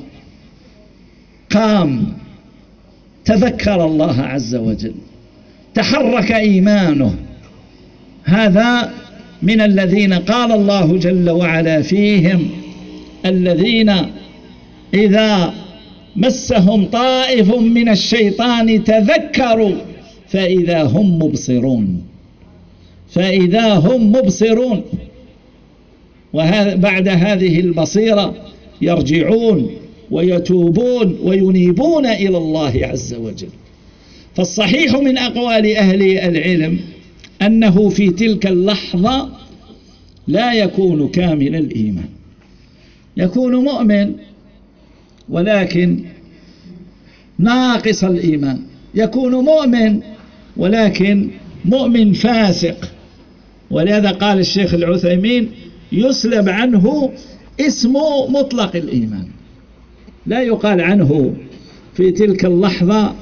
قام تذكر الله عز وجل، تحرك إيمانه. هذا من الذين قال الله جل وعلا فيهم الذين إذا مسهم طائف من الشيطان تذكروا فإذا هم مبصرون، فإذا هم مبصرون. وبعد هذه البصيرة يرجعون ويتوبون وينيبون إلى الله عز وجل. فالصحيح من أقوال أهل العلم أنه في تلك اللحظة لا يكون كامل الإيمان، يكون مؤمن ولكن ناقص الإيمان، يكون مؤمن ولكن مؤمن فاسق. ولهذا قال الشيخ العثيمين يسلب عنه اسم مطلق الإيمان، لا يقال عنه في تلك اللحظة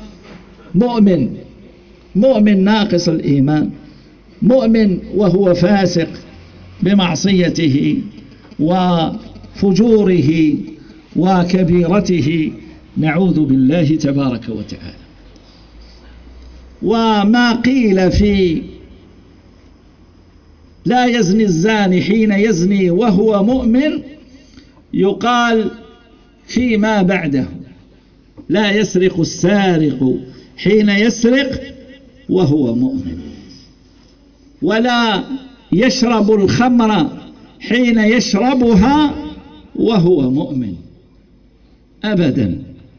مؤمن ناقص الإيمان، مؤمن وهو فاسق بمعصيته وفجوره وكبيرته، نعوذ بالله تبارك وتعالى. وما قيل في لا يزني الزاني حين يزني وهو مؤمن يقال فيما بعده لا يسرق السارق حين يسرق وهو مؤمن، ولا يشرب الخمر حين يشربها وهو مؤمن أبدا.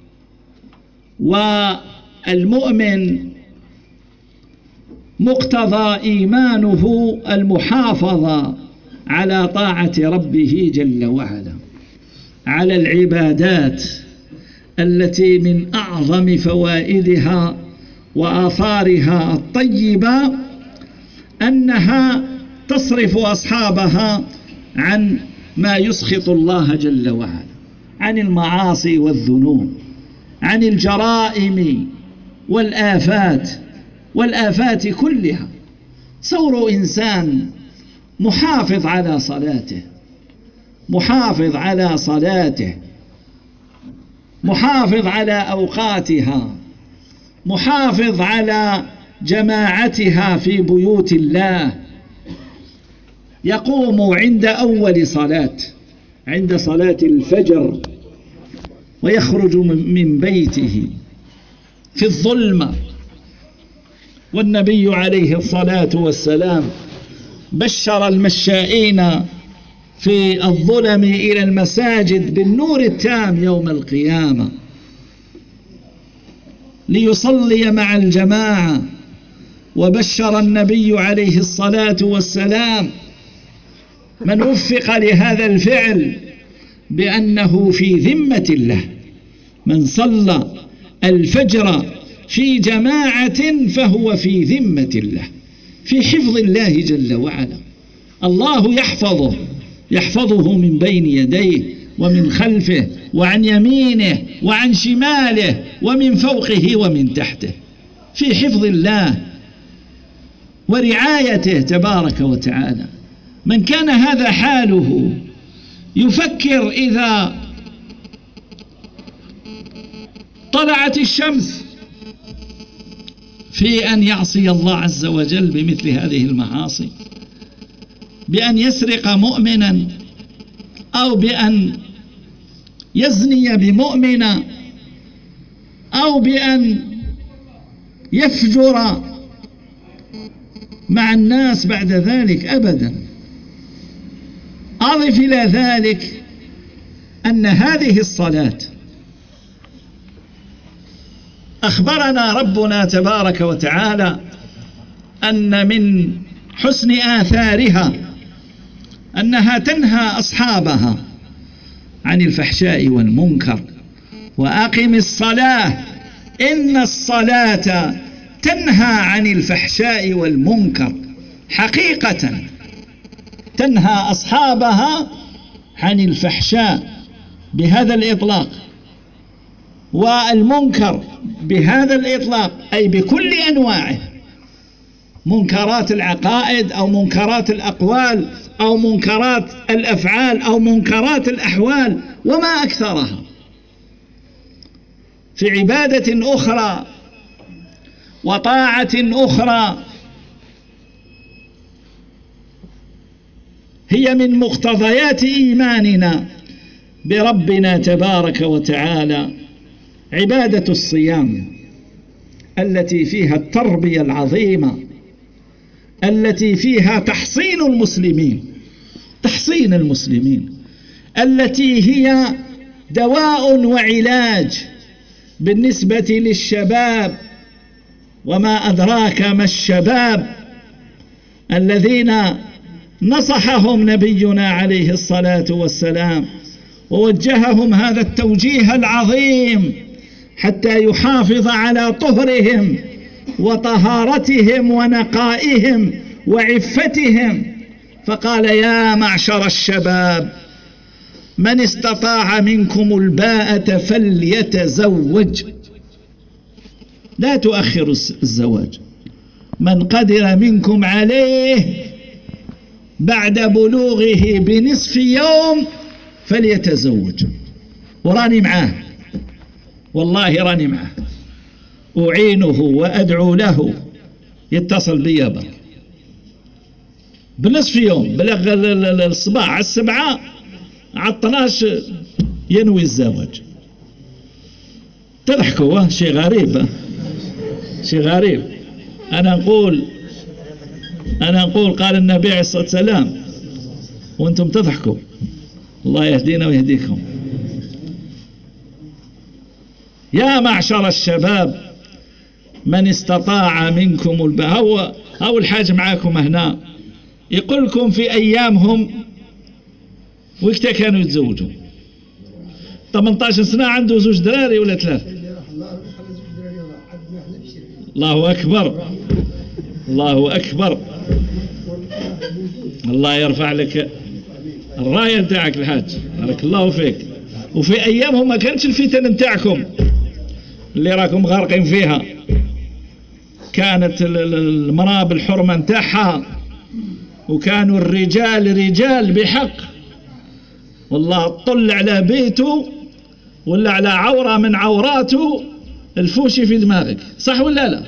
والمؤمن مقتضى إيمانه المحافظة على طاعة ربه جل وعلا، على العبادات التي من أعظم فوائدها وآثارها الطيبة أنها تصرف أصحابها عن ما يسخط الله جل وعلا، عن المعاصي والذنوب، عن الجرائم والآفات كلها. صور إنسان محافظ على صلاته، محافظ على صلاته، محافظ على أوقاتها، محافظ على جماعتها في بيوت الله، يقوم عند أول صلاة، عند صلاة الفجر، ويخرج من بيته في الظلمة. والنبي عليه الصلاة والسلام بشر المشائين في الظلم إلى المساجد بالنور التام يوم القيامة ليصلي مع الجماعة. وبشر النبي عليه الصلاة والسلام من وفق لهذا الفعل بأنه في ذمة الله، من صلى الفجر في جماعة فهو في ذمة الله، في حفظ الله جل وعلا. الله يحفظه من بين يديه ومن خلفه وعن يمينه وعن شماله ومن فوقه ومن تحته، في حفظ الله ورعايته تبارك وتعالى. من كان هذا حاله يفكر إذا طلعت الشمس في أن يعصي الله عز وجل بمثل هذه المعاصي، بأن يسرق مؤمنا أو بأن يزني بمؤمنة أو بأن يفجر مع الناس بعد ذلك، أبدا. أضف إلى ذلك أن هذه الصلاة أخبرنا ربنا تبارك وتعالى أن من حسن آثارها أنها تنهى أصحابها عن الفحشاء والمنكر. وأقم الصلاة إن الصلاة تنهى عن الفحشاء والمنكر، حقيقة تنهى أصحابها عن الفحشاء بهذا الإطلاق، والمنكر بهذا الإطلاق، أي بكل أنواعه، منكرات العقائد أو منكرات الأقوال أو منكرات الأفعال أو منكرات الأحوال وما أكثرها. في عبادة أخرى وطاعة أخرى هي من مقتضيات إيماننا بربنا تبارك وتعالى، عبادة الصيام التي فيها التربية العظيمة، التي فيها تحصين المسلمين، التي هي دواء وعلاج بالنسبة للشباب. وما أدراك ما الشباب الذين نصحهم نبينا عليه الصلاة والسلام ووجههم هذا التوجيه العظيم حتى يحافظ على طهرهم وطهارتهم ونقائهم وعفتهم، فقال: يا معشر الشباب من استطاع منكم الباءة فليتزوج، لا تؤخر الزواج، من قدر منكم عليه بعد بلوغه بنصف يوم فليتزوج. وراني معاه، والله راني معاه، أعينه وأدعو له، يتصل بي بنصف يوم، بلغ الصباح على 7 على 12 ينوي الزواج. تضحكوا، شيء غريب، شيء غريب. أنا أقول قال النبي عليه الصلاة والسلام وأنتم تضحكوا. الله يهدينا ويهديكم. يا معشر الشباب من استطاع منكم الباءة. هو أول حاجة معاكم هنا يقول لكم في أيامهم وقتها كانوا يتزوجوا 18 سنة، عنده 2 دراري ولا 3. الله أكبر، الله أكبر، الله يرفع لك الراية بتاعك الحاج، بارك الله فيك. وفي أيامهم ما كانش الفتن بتاعكم اللي راكم غارقين فيها، كانت المرأة بالحرمة نتاعها، وكانوا الرجال رجال بحق، والله طل على بيته ولا على عورة من عوراته الفوشي في دماغك، صح ولا لا؟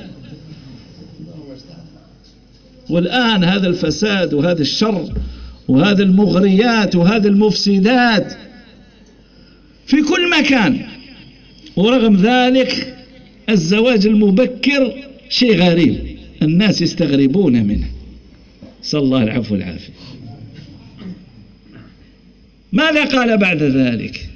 والآن هذا الفساد وهذا الشر وهذا المغريات وهذا المفسدات في كل مكان، ورغم ذلك الزواج المبكر شيء غريب، الناس يستغربون منه، صلى الله العفو والعافية. ماذا قال بعد ذلك؟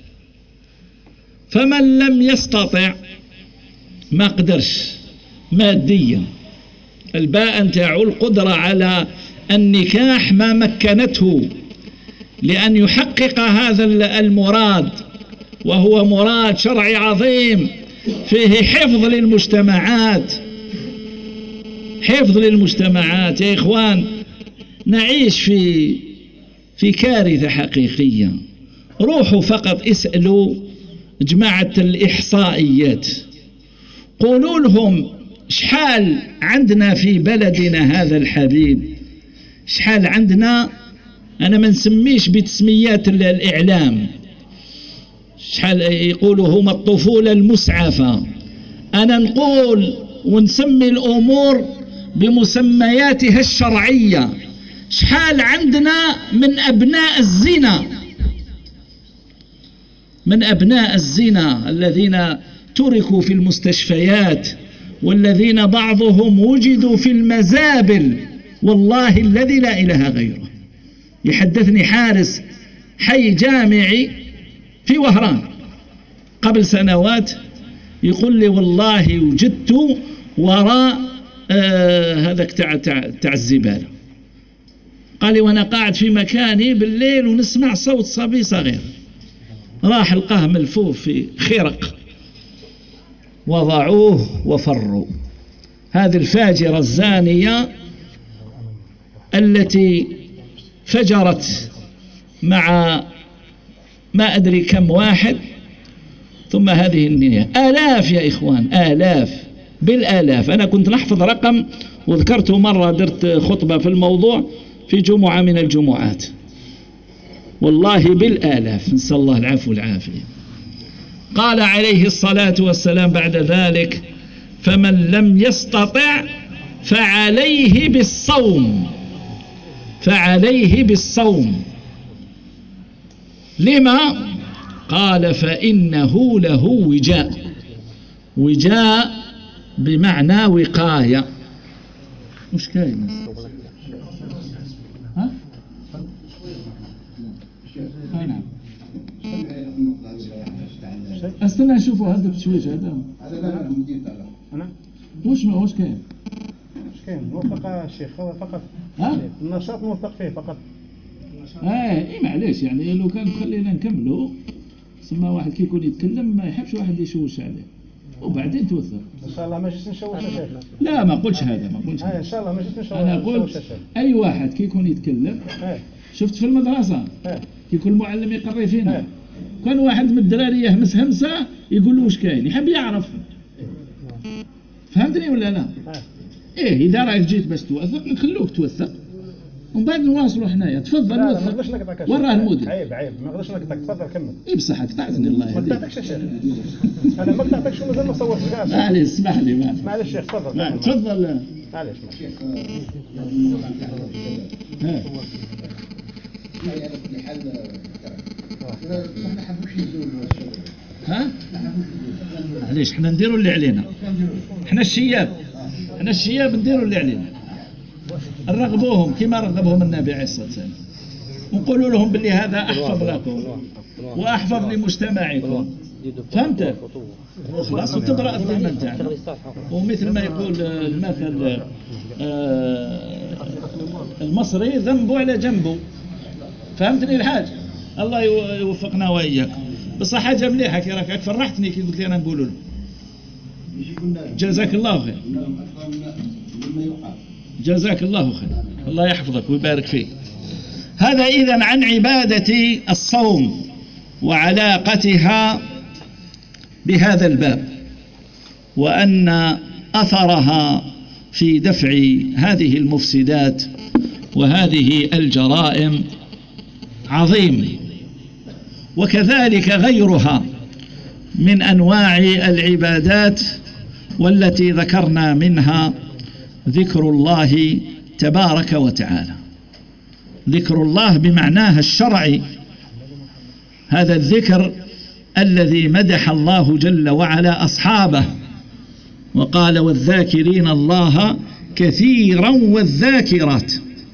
فمن لم يستطع، ما قدرش ماديا، الباء نتاعو القدرة على النكاح ما مكنته لأن يحقق هذا المراد، وهو مراد شرعي عظيم فيه حفظ للمجتمعات، حفظ للمجتمعات. يا إخوان، نعيش في كارثة حقيقية، روحوا فقط اسألوا جماعة الإحصائيات، قولوا لهم شحال عندنا في بلدنا هذا الحبيب، شحال عندنا، أنا ما نسميش بتسميات الإعلام، شحال يقولوا هم الطفولة المسعفة، أنا نقول ونسمي الأمور بمسمياتها الشرعية. شحال عندنا من أبناء الزنا، من أبناء الزنا الذين تركوا في المستشفيات، والذين بعضهم وجدوا في المزابل، والله الذي لا إله غيره. يحدثني حارس حي جامعي في وهران قبل سنوات، يقول لي والله وجدت وراء هذاك تاع الزبالة. قال لي وانا قاعد في مكاني بالليل ونسمع صوت صبي صغير، راح لقاه ملفوف في خرق، وضعوه وفروا. هذه الفاجرة الزانية التي فجرت مع ما أدري كم واحد، ثم هذه النية. آلاف يا إخوان، آلاف بالآلاف. أنا كنت نحفظ رقم وذكرته مرة، درت خطبة في الموضوع في جمعة من الجمعات، والله بالآلاف، نسأل الله العفو والعافية. قال عليه الصلاة والسلام بعد ذلك: فمن لم يستطع فعليه بالصوم، فعليه بالصوم. لما؟ قال فإنه له وجاء. وجاء بمعنى وقاية. مش كاين؟ ها؟ نعم. استنى نشوفوا هذا التشويش هذا. أنا وش كاين؟ كاين موثق الشيخ فقط. ها؟ النشاط موثق فيه فقط. ايه معليش، يعني لو كان خلينا نكملوا، ثم واحد كي يكون يتكلم ما يحبش واحد يشوش عليه، وبعدين توثق. ان شاء الله ما جيت نشوش يا شيخ. لا ما قلتش هذا، ما قلتش ان شاء الله ما جيت نشوش. انا قلت اي واحد كي يكون يتكلم، شفت في المدرسة كي يكون المعلم يقري فينا، كان واحد من الدراري يهمس همسة يقول له واش كاين، يحب يعرف. فهمتني ولا لا؟ ايه اذا راك جيت باش توثق نخلوك توثق ومن بعد نواصلوا حنايا. تفضل وثق. وراه المدير. عيب ما نقدرش نقطعك، تفضل كمل. اي بصح قطعتني الله يهديك. ما قطعتكش يا شيخ، انا ما قطعتكش ومازال ما صورتش كاع. معليش اسمح لي. معليش شيخ تفضل. تفضل. معليش ها ها معليش حنا نديروا اللي علينا، حنا الشياب نديروا اللي علينا، نرغبوهم كما رغبهم النبي عليه الصلاة والسلام، ونقولوا لهم باللي هذا أحفظ لكم وأحفظ لمجتمعكم. فهمت؟ خلاص وتبرأ الذمة نتاعنا. ومثل ما يقول المثل المصري: ذنبه على جنبه. فهمتني الحاج؟ الله يوفقنا وإياك. بس حاجة مليحة كي راك فرحتني كي قلت لي أنا نقول له جزاك الله خير. جزاك الله خير، الله يحفظك ويبارك فيك. هذا إذن عن عبادة الصوم وعلاقتها بهذا الباب، وأن أثرها في دفع هذه المفسدات وهذه الجرائم عظيم، وكذلك غيرها من أنواع العبادات، والتي ذكرنا منها ذكر الله تبارك وتعالى. ذكر الله بمعناها الشرعي، هذا الذكر الذي مدح الله جل وعلا أصحابه وقال: والذاكرين الله كثيرا والذاكرات.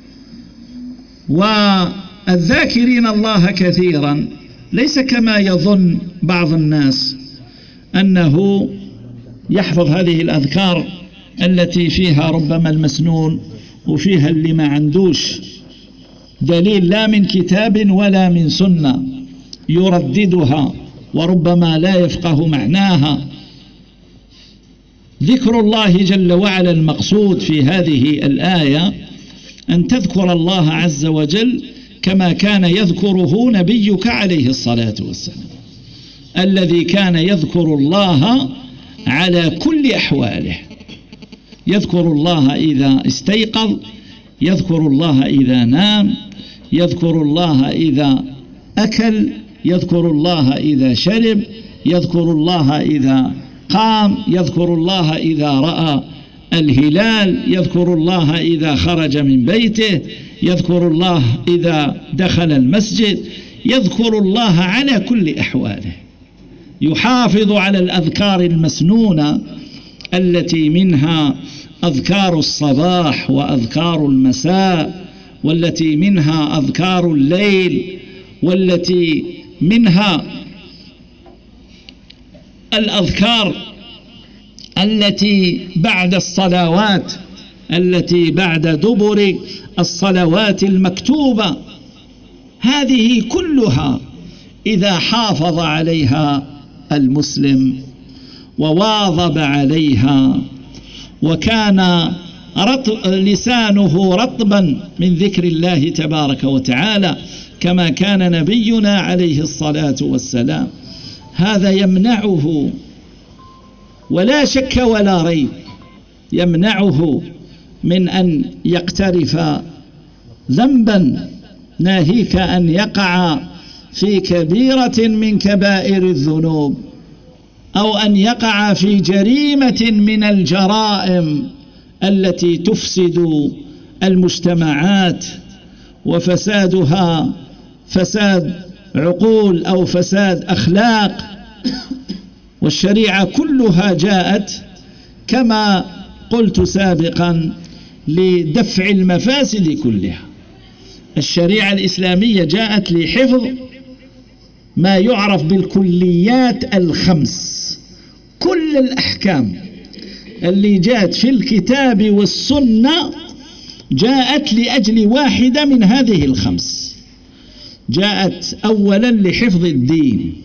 والذاكرين الله كثيرا ليس كما يظن بعض الناس أنه يحفظ هذه الأذكار التي فيها ربما المسنون وفيها اللي ما عندوش دليل لا من كتاب ولا من سنة يرددها وربما لا يفقه معناها. ذكر الله جل وعلا المقصود في هذه الآية أن تذكر الله عز وجل كما كان يذكره نبيك عليه الصلاة والسلام، الذي كان يذكر الله على كل أحواله، يذكر الله إذا استيقظ، يذكر الله إذا نام، يذكر الله إذا أكل، يذكر الله إذا شرب، يذكر الله إذا قام، يذكر الله إذا رأى الهلال، يذكر الله إذا خرج من بيته، يذكر الله إذا دخل المسجد، يذكر الله على كل أحواله، يحافظ على الأذكار المسنونة التي منها أذكار الصباح وأذكار المساء، والتي منها أذكار الليل، والتي منها الأذكار التي بعد الصلوات، التي بعد دبر الصلوات المكتوبة. هذه كلها إذا حافظ عليها المسلم وواظب عليها وكان لسانه رطبا من ذكر الله تبارك وتعالى كما كان نبينا عليه الصلاة والسلام، هذا يمنعه ولا شك ولا ريب، يمنعه من أن يقترف ذنبا، ناهيك أن يقع في كبيرة من كبائر الذنوب، أو أن يقع في جريمة من الجرائم التي تفسد المجتمعات، وفسادها فساد عقول أو فساد أخلاق. والشريعة كلها جاءت كما قلت سابقا لدفع المفاسد كلها. الشريعة الإسلامية جاءت لحفظ ما يعرف بالكليات الخمس، كل الأحكام اللي جاءت في الكتاب والسنة جاءت لأجل واحدة من هذه الخمس. جاءت أولا لحفظ الدين،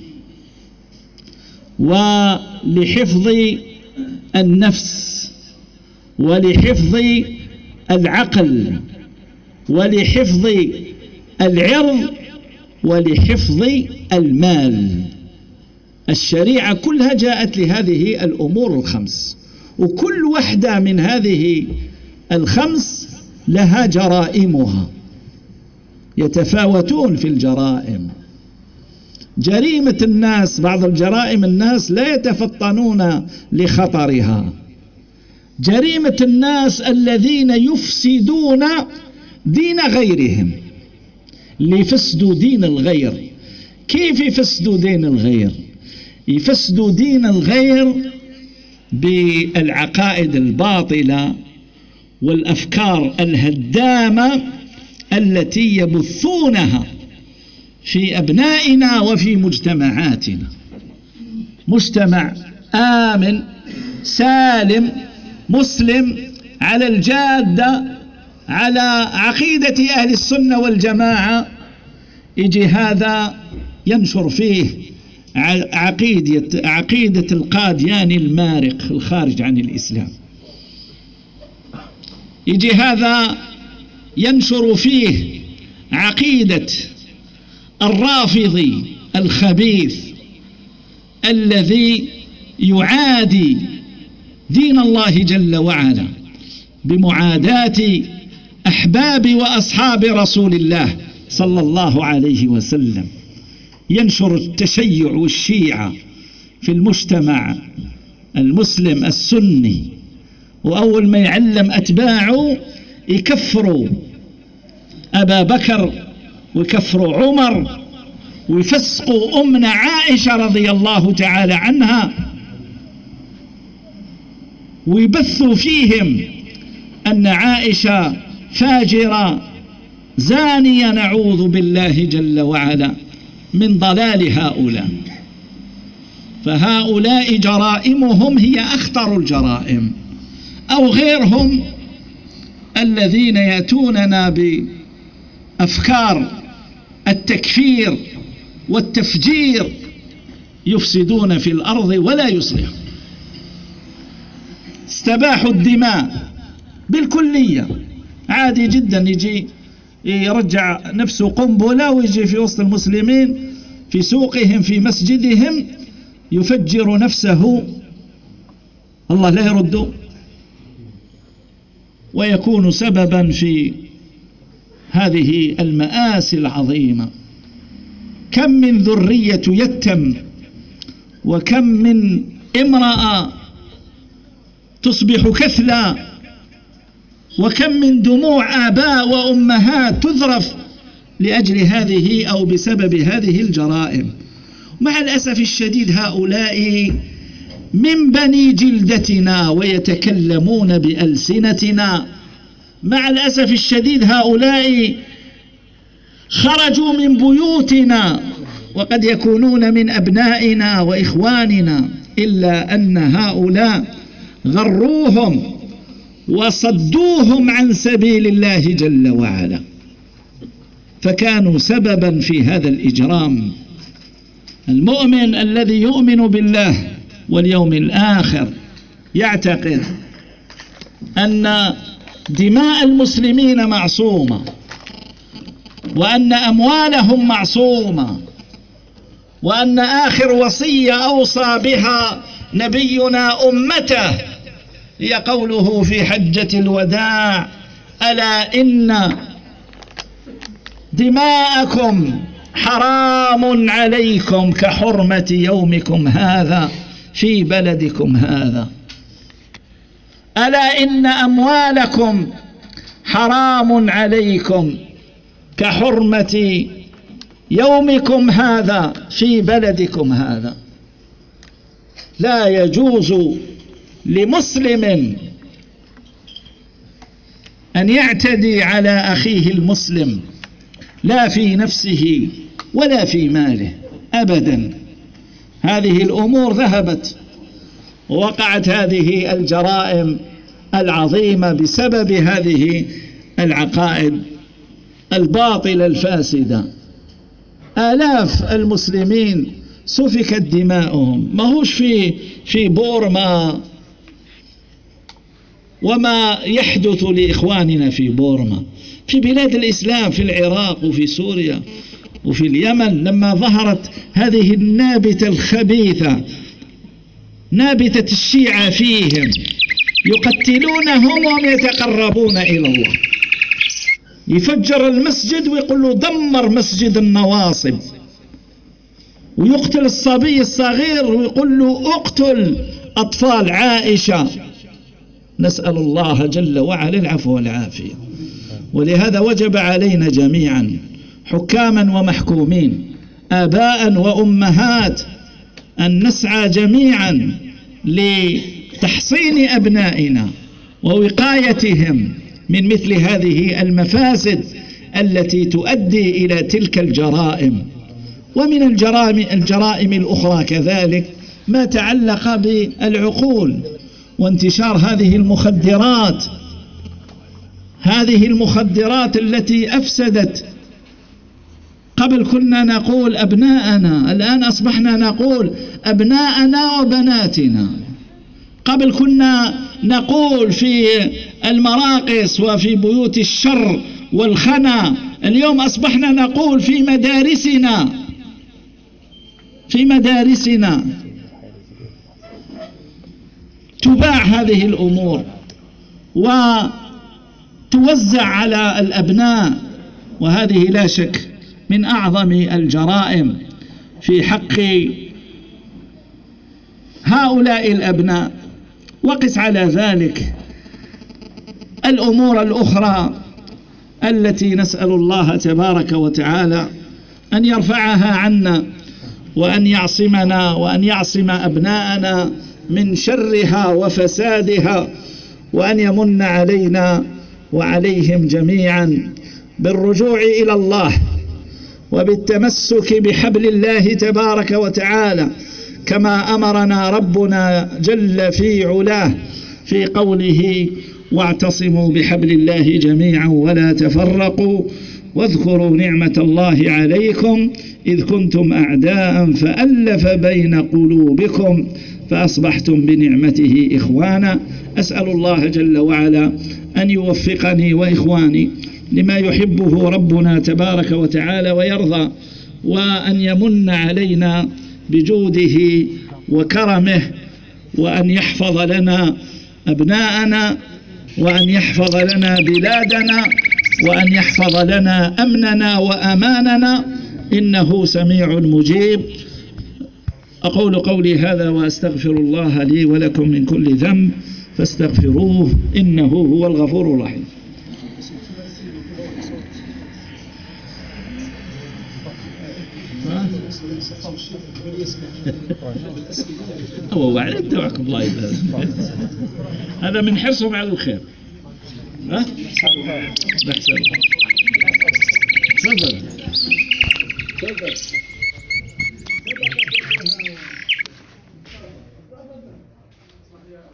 ولحفظ النفس، ولحفظ العقل، ولحفظ العرض، ولحفظ المال. الشريعة كلها جاءت لهذه الأمور الخمس، وكل واحدة من هذه الخمس لها جرائمها، يتفاوتون في الجرائم. جريمة الناس، بعض الجرائم الناس لا يتفطنون لخطرها. جريمة الناس الذين يفسدون دين غيرهم، ليفسدوا دين الغير. كيف يفسدوا دين الغير؟ يفسدوا دين الغير بالعقائد الباطلة والأفكار الهدامة التي يبثونها في أبنائنا وفي مجتمعاتنا. مجتمع آمن سالم مسلم على الجادة على عقيدة أهل السنة والجماعة، يجي هذا ينشر فيه عقيدة القادياني المارق الخارج عن الإسلام، يجي هذا ينشر فيه عقيدة الرافضي الخبيث الذي يعادي دين الله جل وعلا بمعاداة أحباب وأصحاب رسول الله صلى الله عليه وسلم. ينشر التشيع والشيعة في المجتمع المسلم السني، وأول ما يعلم أتباعه يكفروا أبا بكر ويكفروا عمر ويفسقوا أمنا عائشة رضي الله تعالى عنها، ويبثوا فيهم أن عائشة فاجرة زانية، نعوذ بالله جل وعلا من ضلال هؤلاء. فهؤلاء جرائمهم هي أخطر الجرائم، أو غيرهم الذين يأتوننا بأفكار التكفير والتفجير، يفسدون في الأرض ولا يصلحون. استباحوا الدماء بالكلية، عادي جدا يجي يرجع نفسه قنبلة ويجي في وسط المسلمين في سوقهم في مسجدهم يفجر نفسه، الله لا يرده، ويكون سببا في هذه المآسي العظيمة. كم من ذرية يتم، وكم من امرأة تصبح كثلى، وكم من دموع آباء وأمهات تذرف لأجل هذه أو بسبب هذه الجرائم. مع الأسف الشديد هؤلاء من بني جلدتنا ويتكلمون بألسنتنا. مع الأسف الشديد هؤلاء خرجوا من بيوتنا وقد يكونون من أبنائنا وإخواننا، إلا أن هؤلاء غروهم وصدوهم عن سبيل الله جل وعلا، فكانوا سببا في هذا الإجرام. المؤمن الذي يؤمن بالله واليوم الآخر يعتقد أن دماء المسلمين معصومة، وأن أموالهم معصومة، وأن آخر وصية أوصى بها نبينا أمته هي قوله في حجة الوداع: ألا إن دماءكم حرام عليكم كحرمة يومكم هذا في بلدكم هذا. ألا إن أموالكم حرام عليكم كحرمة يومكم هذا في بلدكم هذا. لا يجوز لمسلم أن يعتدي على أخيه المسلم، لا في نفسه ولا في ماله أبدا. هذه الأمور ذهبت، ووقعت هذه الجرائم العظيمة بسبب هذه العقائد الباطلة الفاسدة. آلاف المسلمين سفكت دماؤهم، ماهوش في بورما وما يحدث لإخواننا في بورما، في بلاد الإسلام، في العراق وفي سوريا وفي اليمن، لما ظهرت هذه النابتة الخبيثة، نابتة الشيعة فيهم، يقتلونهم وهم يتقربون إلى الله. يفجر المسجد ويقول له دمر مسجد النواصب، ويقتل الصبي الصغير ويقول له اقتل أطفال عائشة. نسأل الله جل وعلا العفو والعافية. ولهذا وجب علينا جميعا حكاما ومحكومين، آباء وأمهات، أن نسعى جميعا لتحصين أبنائنا ووقايتهم من مثل هذه المفاسد التي تؤدي إلى تلك الجرائم. ومن الجرائم الأخرى كذلك ما تعلق بالعقول وانتشار هذه المخدرات التي أفسدت. قبل كنا نقول أبناءنا، الآن أصبحنا نقول أبناءنا وبناتنا. قبل كنا نقول في المراقص وفي بيوت الشر والخنا، اليوم أصبحنا نقول في مدارسنا تباع هذه الأمور وتوزع على الأبناء، وهذه لا شك من أعظم الجرائم في حق هؤلاء الأبناء. وقس على ذلك الأمور الأخرى التي نسأل الله تبارك وتعالى أن يرفعها عنا، وأن يعصمنا وأن يعصم أبناءنا من شرها وفسادها، وأن يمن علينا وعليهم جميعا بالرجوع إلى الله وبالتمسك بحبل الله تبارك وتعالى، كما أمرنا ربنا جل في علاه في قوله: واعتصموا بحبل الله جميعا ولا تفرقوا واذكروا نعمة الله عليكم إذ كنتم أعداء فألف بين قلوبكم فأصبحتم بنعمته إخوانا. أسأل الله جل وعلا أن يوفقني وإخواني لما يحبه ربنا تبارك وتعالى ويرضى، وأن يمن علينا بجوده وكرمه، وأن يحفظ لنا أبناءنا، وأن يحفظ لنا بلادنا، وأن يحفظ لنا أمننا وأماننا، إنه سميع مجيب. أقول قولي هذا وأستغفر الله لي ولكم من كل ذنب فاستغفروه إنه هو الغفور الرحيم. هو وعد توعكم الله يبارك. هذا من حرصهم على الخير. ها؟ تفضل.